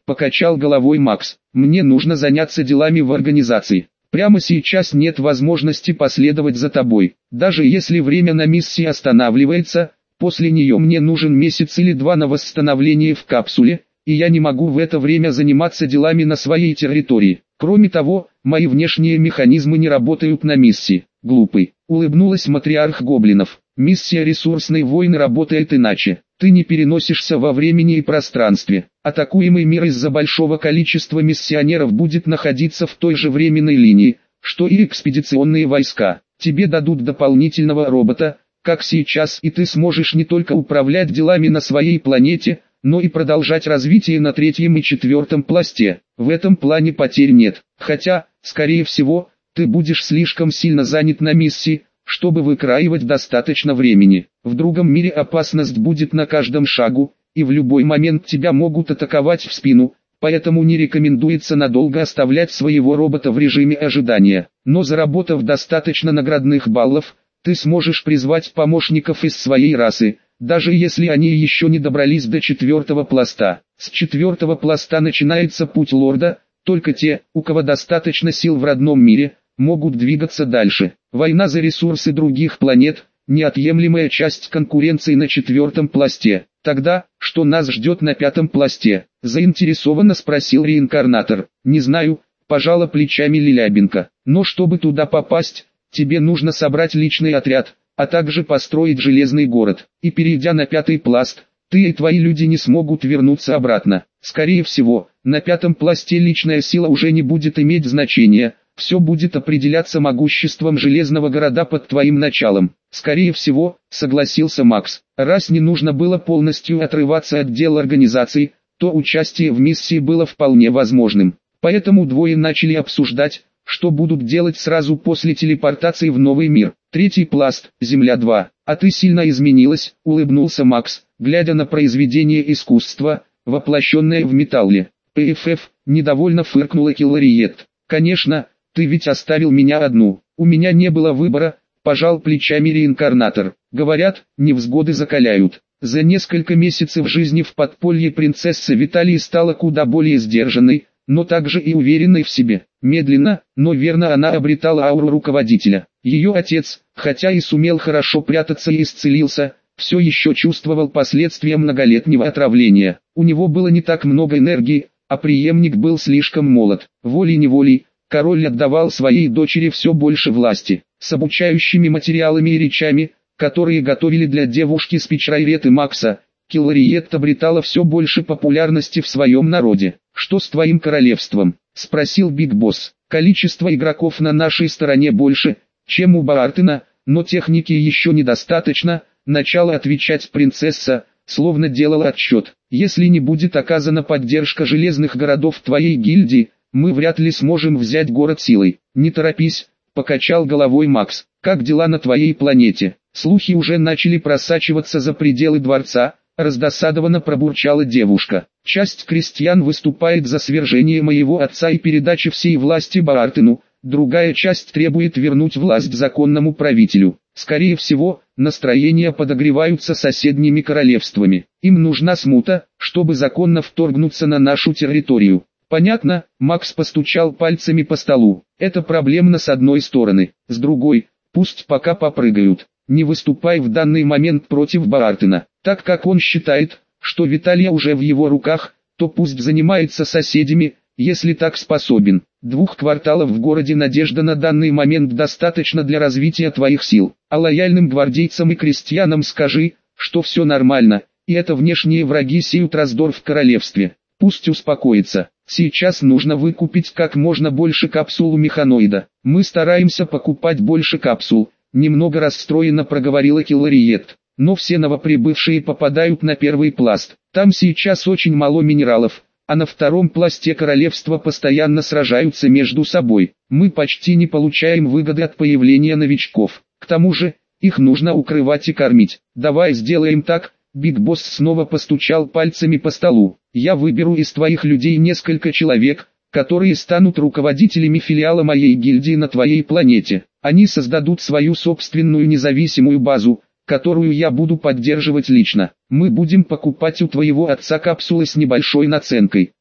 покачал головой Макс. Мне нужно заняться делами в организации. Прямо сейчас нет возможности последовать за тобой. Даже если время на миссии останавливается, после нее мне нужен месяц или два на восстановление в капсуле, и я не могу в это время заниматься делами на своей территории. Кроме того, мои внешние механизмы не работают на миссии. Глупый, улыбнулась матриарх гоблинов. Миссия ресурсной войны работает иначе. Ты не переносишься во времени и пространстве. Атакуемый мир из-за большого количества миссионеров будет находиться в той же временной линии, что и экспедиционные войска. Тебе дадут дополнительного робота, как сейчас, и ты сможешь не только управлять делами на своей планете, но и продолжать развитие на третьем и четвертом пласте. В этом плане потерь нет. Хотя, скорее всего, ты будешь слишком сильно занят на миссии, чтобы выкраивать достаточно времени. В другом мире опасность будет на каждом шагу, и в любой момент тебя могут атаковать в спину, поэтому не рекомендуется надолго оставлять своего робота в режиме ожидания. Но заработав достаточно наградных баллов, ты сможешь призвать помощников из своей расы, даже если они еще не добрались до четвертого пласта. С четвертого пласта начинается путь лорда, только те, у кого достаточно сил в родном мире, могут двигаться дальше. Война за ресурсы других планет – неотъемлемая часть конкуренции на четвертом пласте. Тогда, что нас ждет на пятом пласте? Заинтересованно спросил реинкарнатор. Не знаю, пожала плечами Лилябенко. Но чтобы туда попасть, тебе нужно собрать личный отряд, а также построить железный город. И перейдя на пятый пласт, ты и твои люди не смогут вернуться обратно. Скорее всего, на пятом пласте личная сила уже не будет иметь значения. Все будет определяться могуществом железного города под твоим началом. Скорее всего, согласился Макс. Раз не нужно было полностью отрываться от дел организации, то участие в миссии было вполне возможным. Поэтому двое начали обсуждать, что будут делать сразу после телепортации в новый мир. Третий пласт, Земля-2. А ты сильно изменилась, улыбнулся Макс, глядя на произведение искусства, воплощенное в металле. ПФФ, недовольно фыркнула Киллариет. Конечно, ты ведь оставил меня одну. У меня не было выбора, пожал плечами реинкарнатор. Говорят, невзгоды закаляют. За несколько месяцев жизни в подполье принцесса Виталии стала куда более сдержанной, но также и уверенной в себе. Медленно, но верно она обретала ауру руководителя. Ее отец, хотя и сумел хорошо прятаться и исцелился, все еще чувствовал последствия многолетнего отравления. У него было не так много энергии, а преемник был слишком молод. Волей-неволей, король отдавал своей дочери все больше власти. С обучающими материалами и речами, которые готовили для девушки Спичрайрет и Макса, Киллариет обретала все больше популярности в своем народе. «Что с твоим королевством?» – спросил Биг Босс. «Количество игроков на нашей стороне больше, чем у Баартена, но техники еще недостаточно», – начала отвечать принцесса, словно делала отсчет. «Если не будет оказана поддержка железных городов твоей гильдии, мы вряд ли сможем взять город силой». «Не торопись», – покачал головой Макс. «Как дела на твоей планете?» Слухи уже начали просачиваться за пределы дворца, раздосадованно пробурчала девушка. «Часть крестьян выступает за свержение моего отца и передачу всей власти Баартену, другая часть требует вернуть власть законному правителю. Скорее всего, настроения подогреваются соседними королевствами. Им нужна смута, чтобы законно вторгнуться на нашу территорию». «Понятно», — Макс постучал пальцами по столу. «Это проблемно с одной стороны, с другой, пусть пока попрыгают. Не выступай в данный момент против Баартена. Так как он считает, что Виталия уже в его руках, то пусть занимается соседями, если так способен. 2 кварталов в городе Надежда на данный момент достаточно для развития твоих сил. А лояльным гвардейцам и крестьянам скажи, что все нормально, и это внешние враги сеют раздор в королевстве. Пусть успокоится. Сейчас нужно выкупить как можно больше капсул у механоида. Мы стараемся покупать больше капсул», — немного расстроенно проговорила Киллариет. «Но все новоприбывшие попадают на первый пласт. Там сейчас очень мало минералов, а на втором пласте королевства постоянно сражаются между собой. Мы почти не получаем выгоды от появления новичков. К тому же, их нужно укрывать и кормить. Давай сделаем так». Биг Босс снова постучал пальцами по столу. «Я выберу из твоих людей несколько человек, которые станут руководителями филиала моей гильдии на твоей планете. Они создадут свою собственную независимую базу, которую я буду поддерживать лично. Мы будем покупать у твоего отца капсулы с небольшой наценкой.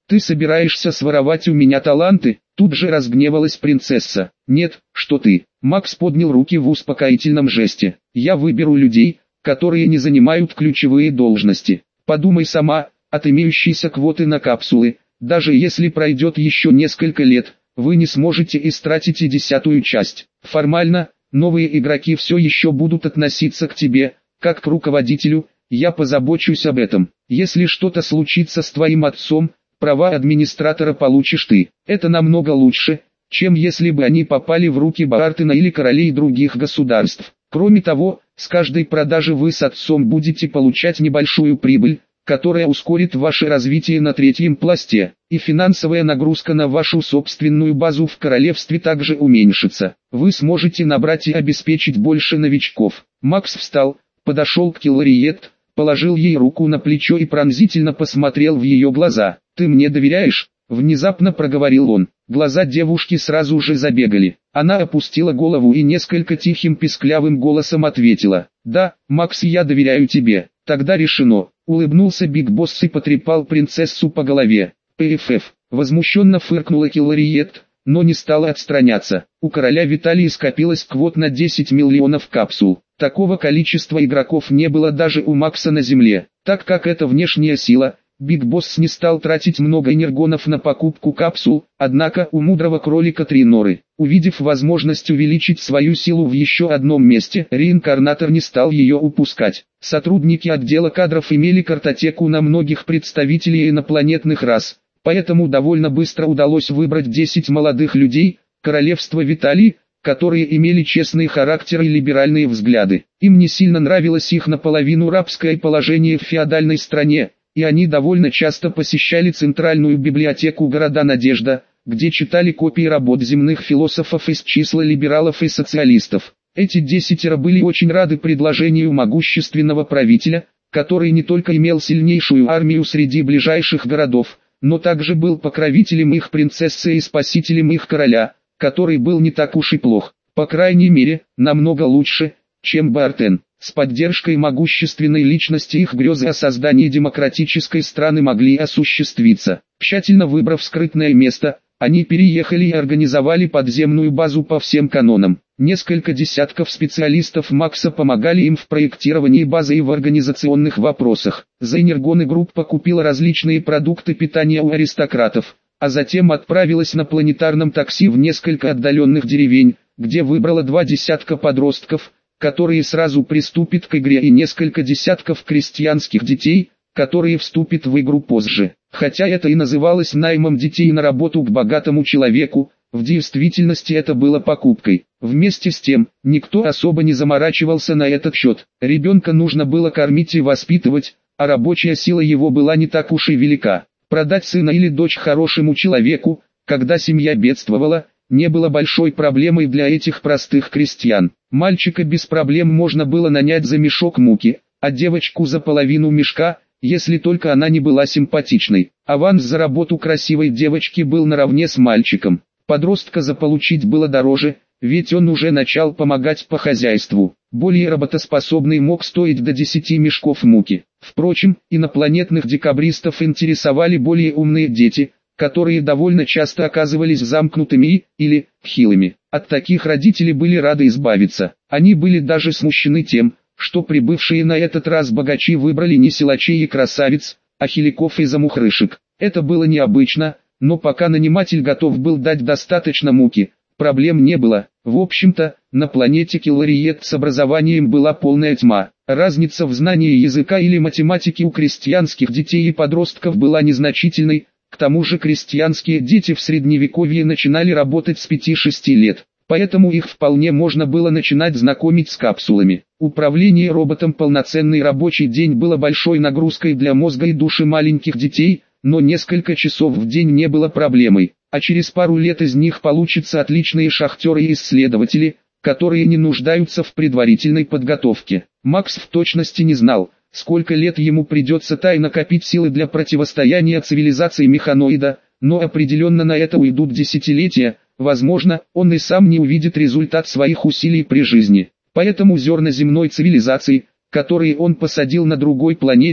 Ты собираешься своровать у меня таланты? Тут же разгневалась принцесса. Нет, что ты. Макс поднял руки в успокоительном жесте. Я выберу людей, которые не занимают ключевые должности. Подумай сама, от имеющейся квоты на капсулы, даже если пройдет еще несколько лет, вы не сможете истратить и 10-ую часть. Формально, новые игроки все еще будут относиться к тебе, как к руководителю, я позабочусь об этом. Если что-то случится с твоим отцом, права администратора получишь ты. Это намного лучше, чем если бы они попали в руки Баартена или королей других государств. Кроме того, с каждой продажи вы с отцом будете получать небольшую прибыль, которая ускорит ваше развитие на третьем пласте, и финансовая нагрузка на вашу собственную базу в королевстве также уменьшится. Вы сможете набрать и обеспечить больше новичков. Макс встал, подошел к Киллариет, положил ей руку на плечо и пронзительно посмотрел в ее глаза. «Ты мне доверяешь?» – внезапно проговорил он. Глаза девушки сразу же забегали. Она опустила голову и несколько тихим писклявым голосом ответила: «Да, Макс, я доверяю тебе». «Тогда решено», — улыбнулся Биг Босс и потрепал принцессу по голове. «ПФФ», — возмущенно фыркнула Киллариет, но не стала отстраняться. У короля Виталии скопилось квот на 10 миллионов капсул. Такого количества игроков не было даже у Макса на земле. Так как это внешняя сила, Биг Босс не стал тратить много энергонов на покупку капсул, однако у мудрого кролика три норы. Увидев возможность увеличить свою силу в еще одном месте, реинкарнатор не стал ее упускать. Сотрудники отдела кадров имели картотеку на многих представителей инопланетных рас, поэтому довольно быстро удалось выбрать 10 молодых людей, королевства Виталий, которые имели честный характер и либеральные взгляды. Им не сильно нравилось их наполовину рабское положение в феодальной стране, и они довольно часто посещали центральную библиотеку города Надежда, где читали копии работ земных философов из числа либералов и социалистов. Эти 10 были очень рады предложению могущественного правителя, который не только имел сильнейшую армию среди ближайших городов, но также был покровителем их принцессы и спасителем их короля, который был не так уж и плох, по крайней мере, намного лучше, чем Баартен. С поддержкой могущественной личности их грезы о создании демократической страны могли осуществиться. Тщательно выбрав скрытное место, они переехали и организовали подземную базу по всем канонам. Несколько десятков специалистов Макса помогали им в проектировании базы и в организационных вопросах. За энергоны группа купила различные продукты питания у аристократов, а затем отправилась на планетарном такси в несколько отдаленных деревень, где выбрала 20 подростков, которые сразу приступят к игре, и несколько десятков крестьянских детей, которые вступят в игру позже. Хотя это и называлось наймом детей на работу к богатому человеку, в действительности это было покупкой. Вместе с тем, никто особо не заморачивался на этот счет. Ребенка нужно было кормить и воспитывать, а рабочая сила его была не так уж и велика. Продать сына или дочь хорошему человеку, когда семья бедствовала, не было большой проблемой для этих простых крестьян. Мальчика без проблем можно было нанять за мешок муки, а девочку за половину мешка, если только она не была симпатичной. Аванс за работу красивой девочки был наравне с мальчиком. Подростка заполучить было дороже, ведь он уже начал помогать по хозяйству. Более работоспособный мог стоить до 10 мешков муки. Впрочем, инопланетных декабристов интересовали более умные дети, которые довольно часто оказывались замкнутыми или хилыми. От таких родители были рады избавиться. Они были даже смущены тем, что прибывшие на этот раз богачи выбрали не силачей и красавиц, а хиликов и замухрышек. Это было необычно, но пока наниматель готов был дать достаточно муки, проблем не было. В общем-то, на планете Киллариет с образованием была полная тьма. Разница в знании языка или математики у крестьянских детей и подростков была незначительной. К тому же крестьянские дети в средневековье начинали работать с 5-6 лет, поэтому их вполне можно было начинать знакомить с капсулами. Управление роботом полноценный рабочий день было большой нагрузкой для мозга и души маленьких детей, но несколько часов в день не было проблемой, а через пару лет из них получатся отличные шахтеры и исследователи, которые не нуждаются в предварительной подготовке. Макс в точности не знал, сколько лет ему придется тайно копить силы для противостояния цивилизации механоида, но определенно на это уйдут десятилетия, возможно, он и сам не увидит результат своих усилий при жизни. Поэтому зерна земной цивилизации, которые он посадил на другой планете,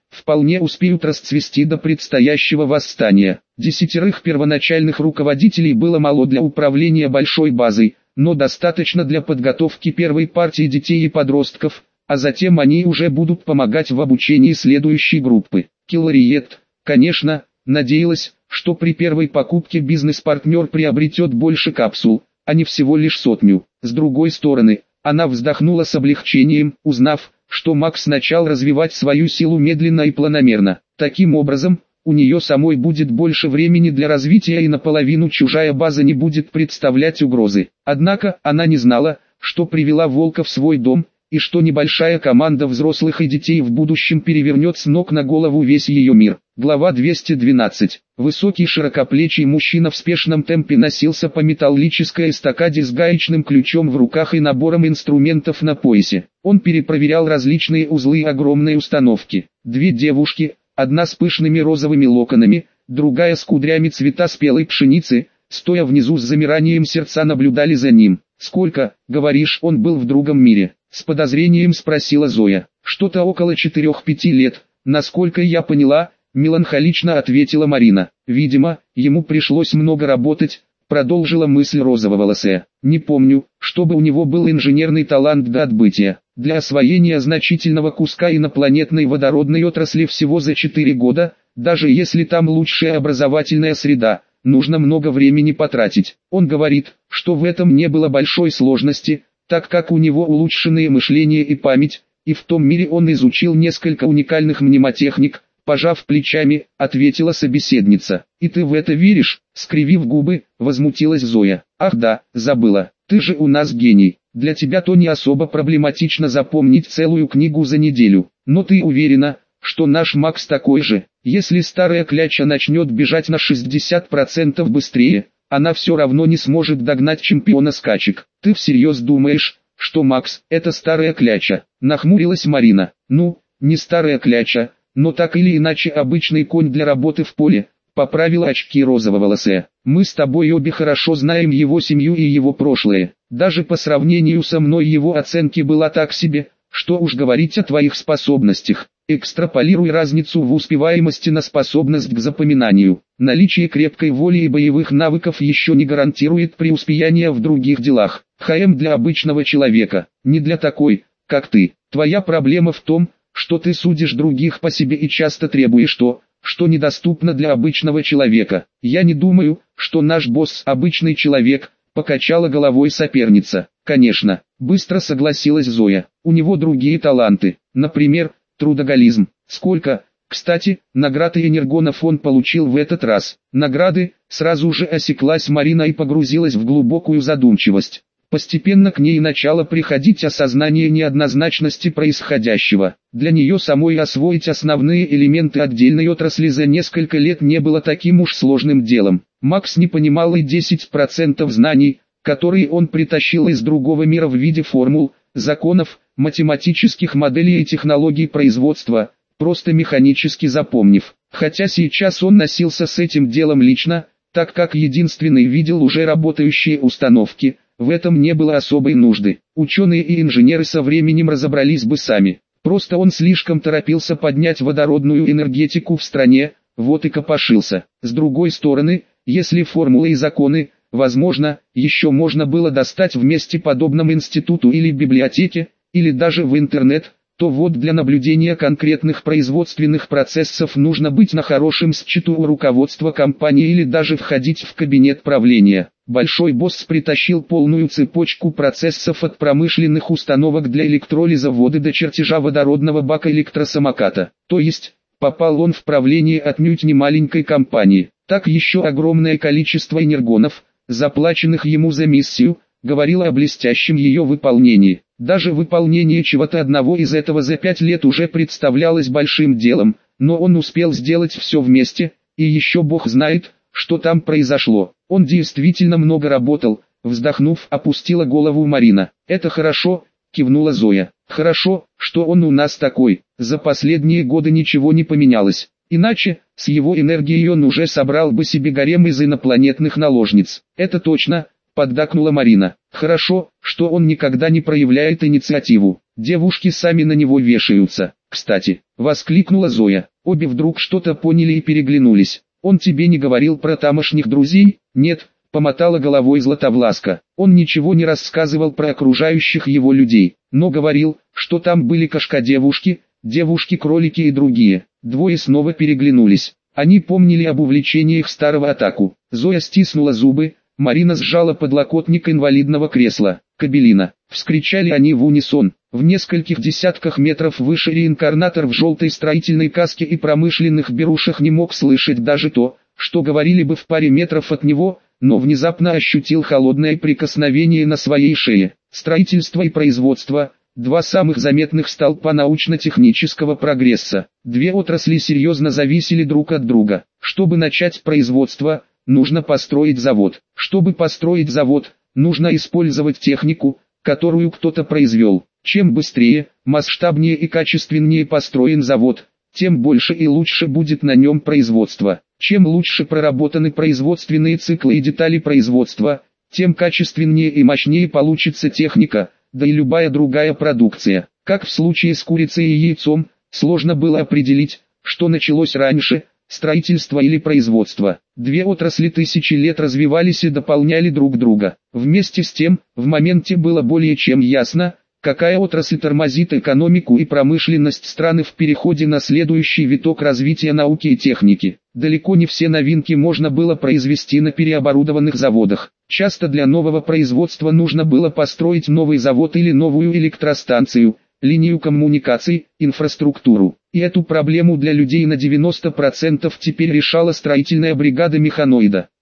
вполне успеют расцвести до предстоящего восстания. 10 первоначальных руководителей было мало для управления большой базой, но достаточно для подготовки первой партии детей и подростков, а затем они уже будут помогать в обучении следующей группы. Киллариет, конечно, надеялась, что при первой покупке бизнес-партнер приобретет больше капсул, а не всего лишь 100. С другой стороны, она вздохнула с облегчением, узнав, что Макс начал развивать свою силу медленно и планомерно. Таким образом, у нее самой будет больше времени для развития и наполовину чужая база не будет представлять угрозы. Однако, она не знала, что привела волка в свой дом, и что небольшая команда взрослых и детей в будущем перевернет с ног на голову весь ее мир. Глава 212. Высокий широкоплечий мужчина в спешном темпе носился по металлической эстакаде с гаечным ключом в руках и набором инструментов на поясе. Он перепроверял различные узлы и огромные установки. Две девушки, одна с пышными розовыми локонами, другая с кудрями цвета спелой пшеницы, стоя внизу с замиранием сердца наблюдали за ним. «Сколько, говоришь, он был в другом мире?» — с подозрением спросила Зоя. «Что-то около 4-5 лет, насколько я поняла», — меланхолично ответила Марина. «Видимо, ему пришлось много работать», — продолжила мысль розововолосая. «Не помню, чтобы у него был инженерный талант до отбытия. Для освоения значительного куска инопланетной водородной отрасли всего за 4 года, даже если там лучшая образовательная среда, нужно много времени потратить. Он говорит, что в этом не было большой сложности, так как у него улучшенное мышление и память, и в том мире он изучил несколько уникальных мнемотехник», — пожав плечами, ответила собеседница. «И ты в это веришь?» — скривив губы, возмутилась Зоя. «Ах да, забыла, ты же у нас гений. Для тебя то не особо проблематично запомнить целую книгу за неделю. Но ты уверена, что наш Макс такой же? Если старая кляча начнет бежать на 60% быстрее, она все равно не сможет догнать чемпиона скачек. Ты всерьез думаешь, что Макс – это старая кляча?» – нахмурилась Марина. «Ну, не старая кляча, но так или иначе обычный конь для работы в поле», – поправила очки розововолосая. «Мы с тобой обе хорошо знаем его семью и его прошлое. Даже по сравнению со мной его оценки была так себе, что уж говорить о твоих способностях. Экстраполируй разницу в успеваемости на способность к запоминанию. Наличие крепкой воли и боевых навыков еще не гарантирует преуспеяние в других делах. ХМ для обычного человека, не для такой, как ты. Твоя проблема в том, что ты судишь других по себе и часто требуешь то, что недоступно для обычного человека. Я не думаю, что наш босс обычный человек», — покачала головой соперница. «Конечно», — быстро согласилась Зоя. «У него другие таланты, например, трудоголизм. Сколько, кстати, наград и энергонов он получил в этот раз?» «Награды?» — сразу же осеклась Марина и погрузилась в глубокую задумчивость. Постепенно к ней начало приходить осознание неоднозначности происходящего. Для нее самой освоить основные элементы отдельной отрасли за несколько лет не было таким уж сложным делом. Макс не понимал и 10% знаний, которые он притащил из другого мира в виде формул, законов, математических моделей и технологий производства, просто механически запомнив. Хотя сейчас он носился с этим делом лично, так как единственный видел уже работающие установки, в этом не было особой нужды. Ученые и инженеры со временем разобрались бы сами. Просто он слишком торопился поднять водородную энергетику в стране, вот и копошился. С другой стороны, если формулы и законы, возможно, еще можно было достать в месте подобном институту или библиотеке, или даже в интернет, то вот для наблюдения конкретных производственных процессов нужно быть на хорошем счету у руководства компании или даже входить в кабинет правления. Большой босс притащил полную цепочку процессов от промышленных установок для электролиза воды до чертежа водородного бака электросамоката. То есть, попал он в правление отнюдь не маленькой компании. Так еще огромное количество энергонов, заплаченных ему за миссию, говорило о блестящем ее выполнении. Даже выполнение чего-то одного из этого за 5 лет уже представлялось большим делом, но он успел сделать все вместе, и еще Бог знает, что там произошло. Он действительно много работал, вздохнув, опустила голову Марина. «Это хорошо», кивнула Зоя. «Хорошо, что он у нас такой. За последние годы ничего не поменялось. Иначе, с его энергией он уже собрал бы себе гарем из инопланетных наложниц». «Это точно», поддакнула Марина. «Хорошо, что он никогда не проявляет инициативу. девушки сами на него вешаются. Кстати, воскликнула Зоя. Обе вдруг что-то поняли и переглянулись. Он тебе не говорил про тамошних друзей? Нет, помотала головой Златовласка. Он ничего не рассказывал про окружающих его людей, но говорил, что там были кошка-девушки, девушки-кролики и другие. Двое снова переглянулись. Они помнили об увлечениях старого Атаку. Зоя стиснула зубы, Марина сжала подлокотник инвалидного кресла. «Кабелина!» — вскричали они в унисон. В нескольких десятках метров выше реинкарнатор в желтой строительной каске и промышленных берушах не мог слышать даже то, что говорили бы в паре метров от него, но внезапно ощутил холодное прикосновение на своей шее. Строительство и производство – два самых заметных столпа научно-технического прогресса. Две отрасли серьезно зависели друг от друга. Чтобы начать производство, нужно построить завод. Чтобы построить завод, нужно использовать технику, которую кто-то произвел. Чем быстрее, масштабнее и качественнее построен завод, тем больше и лучше будет на нем производство. Чем лучше проработаны производственные циклы и детали производства, тем качественнее и мощнее получится техника, да и любая другая продукция. Как в случае с курицей и яйцом, сложно было определить, что началось раньше, строительство или производство. Две отрасли тысячи лет развивались и дополняли друг друга. Вместе с тем, в моменте было более чем ясно, какая отрасль тормозит экономику и промышленность страны в переходе на следующий виток развития науки и техники. Далеко не все новинки можно было произвести на переоборудованных заводах. Часто для нового производства нужно было построить новый завод или новую электростанцию, линию коммуникаций, инфраструктуру. И эту проблему для людей на 90% теперь решала строительная бригада механоида.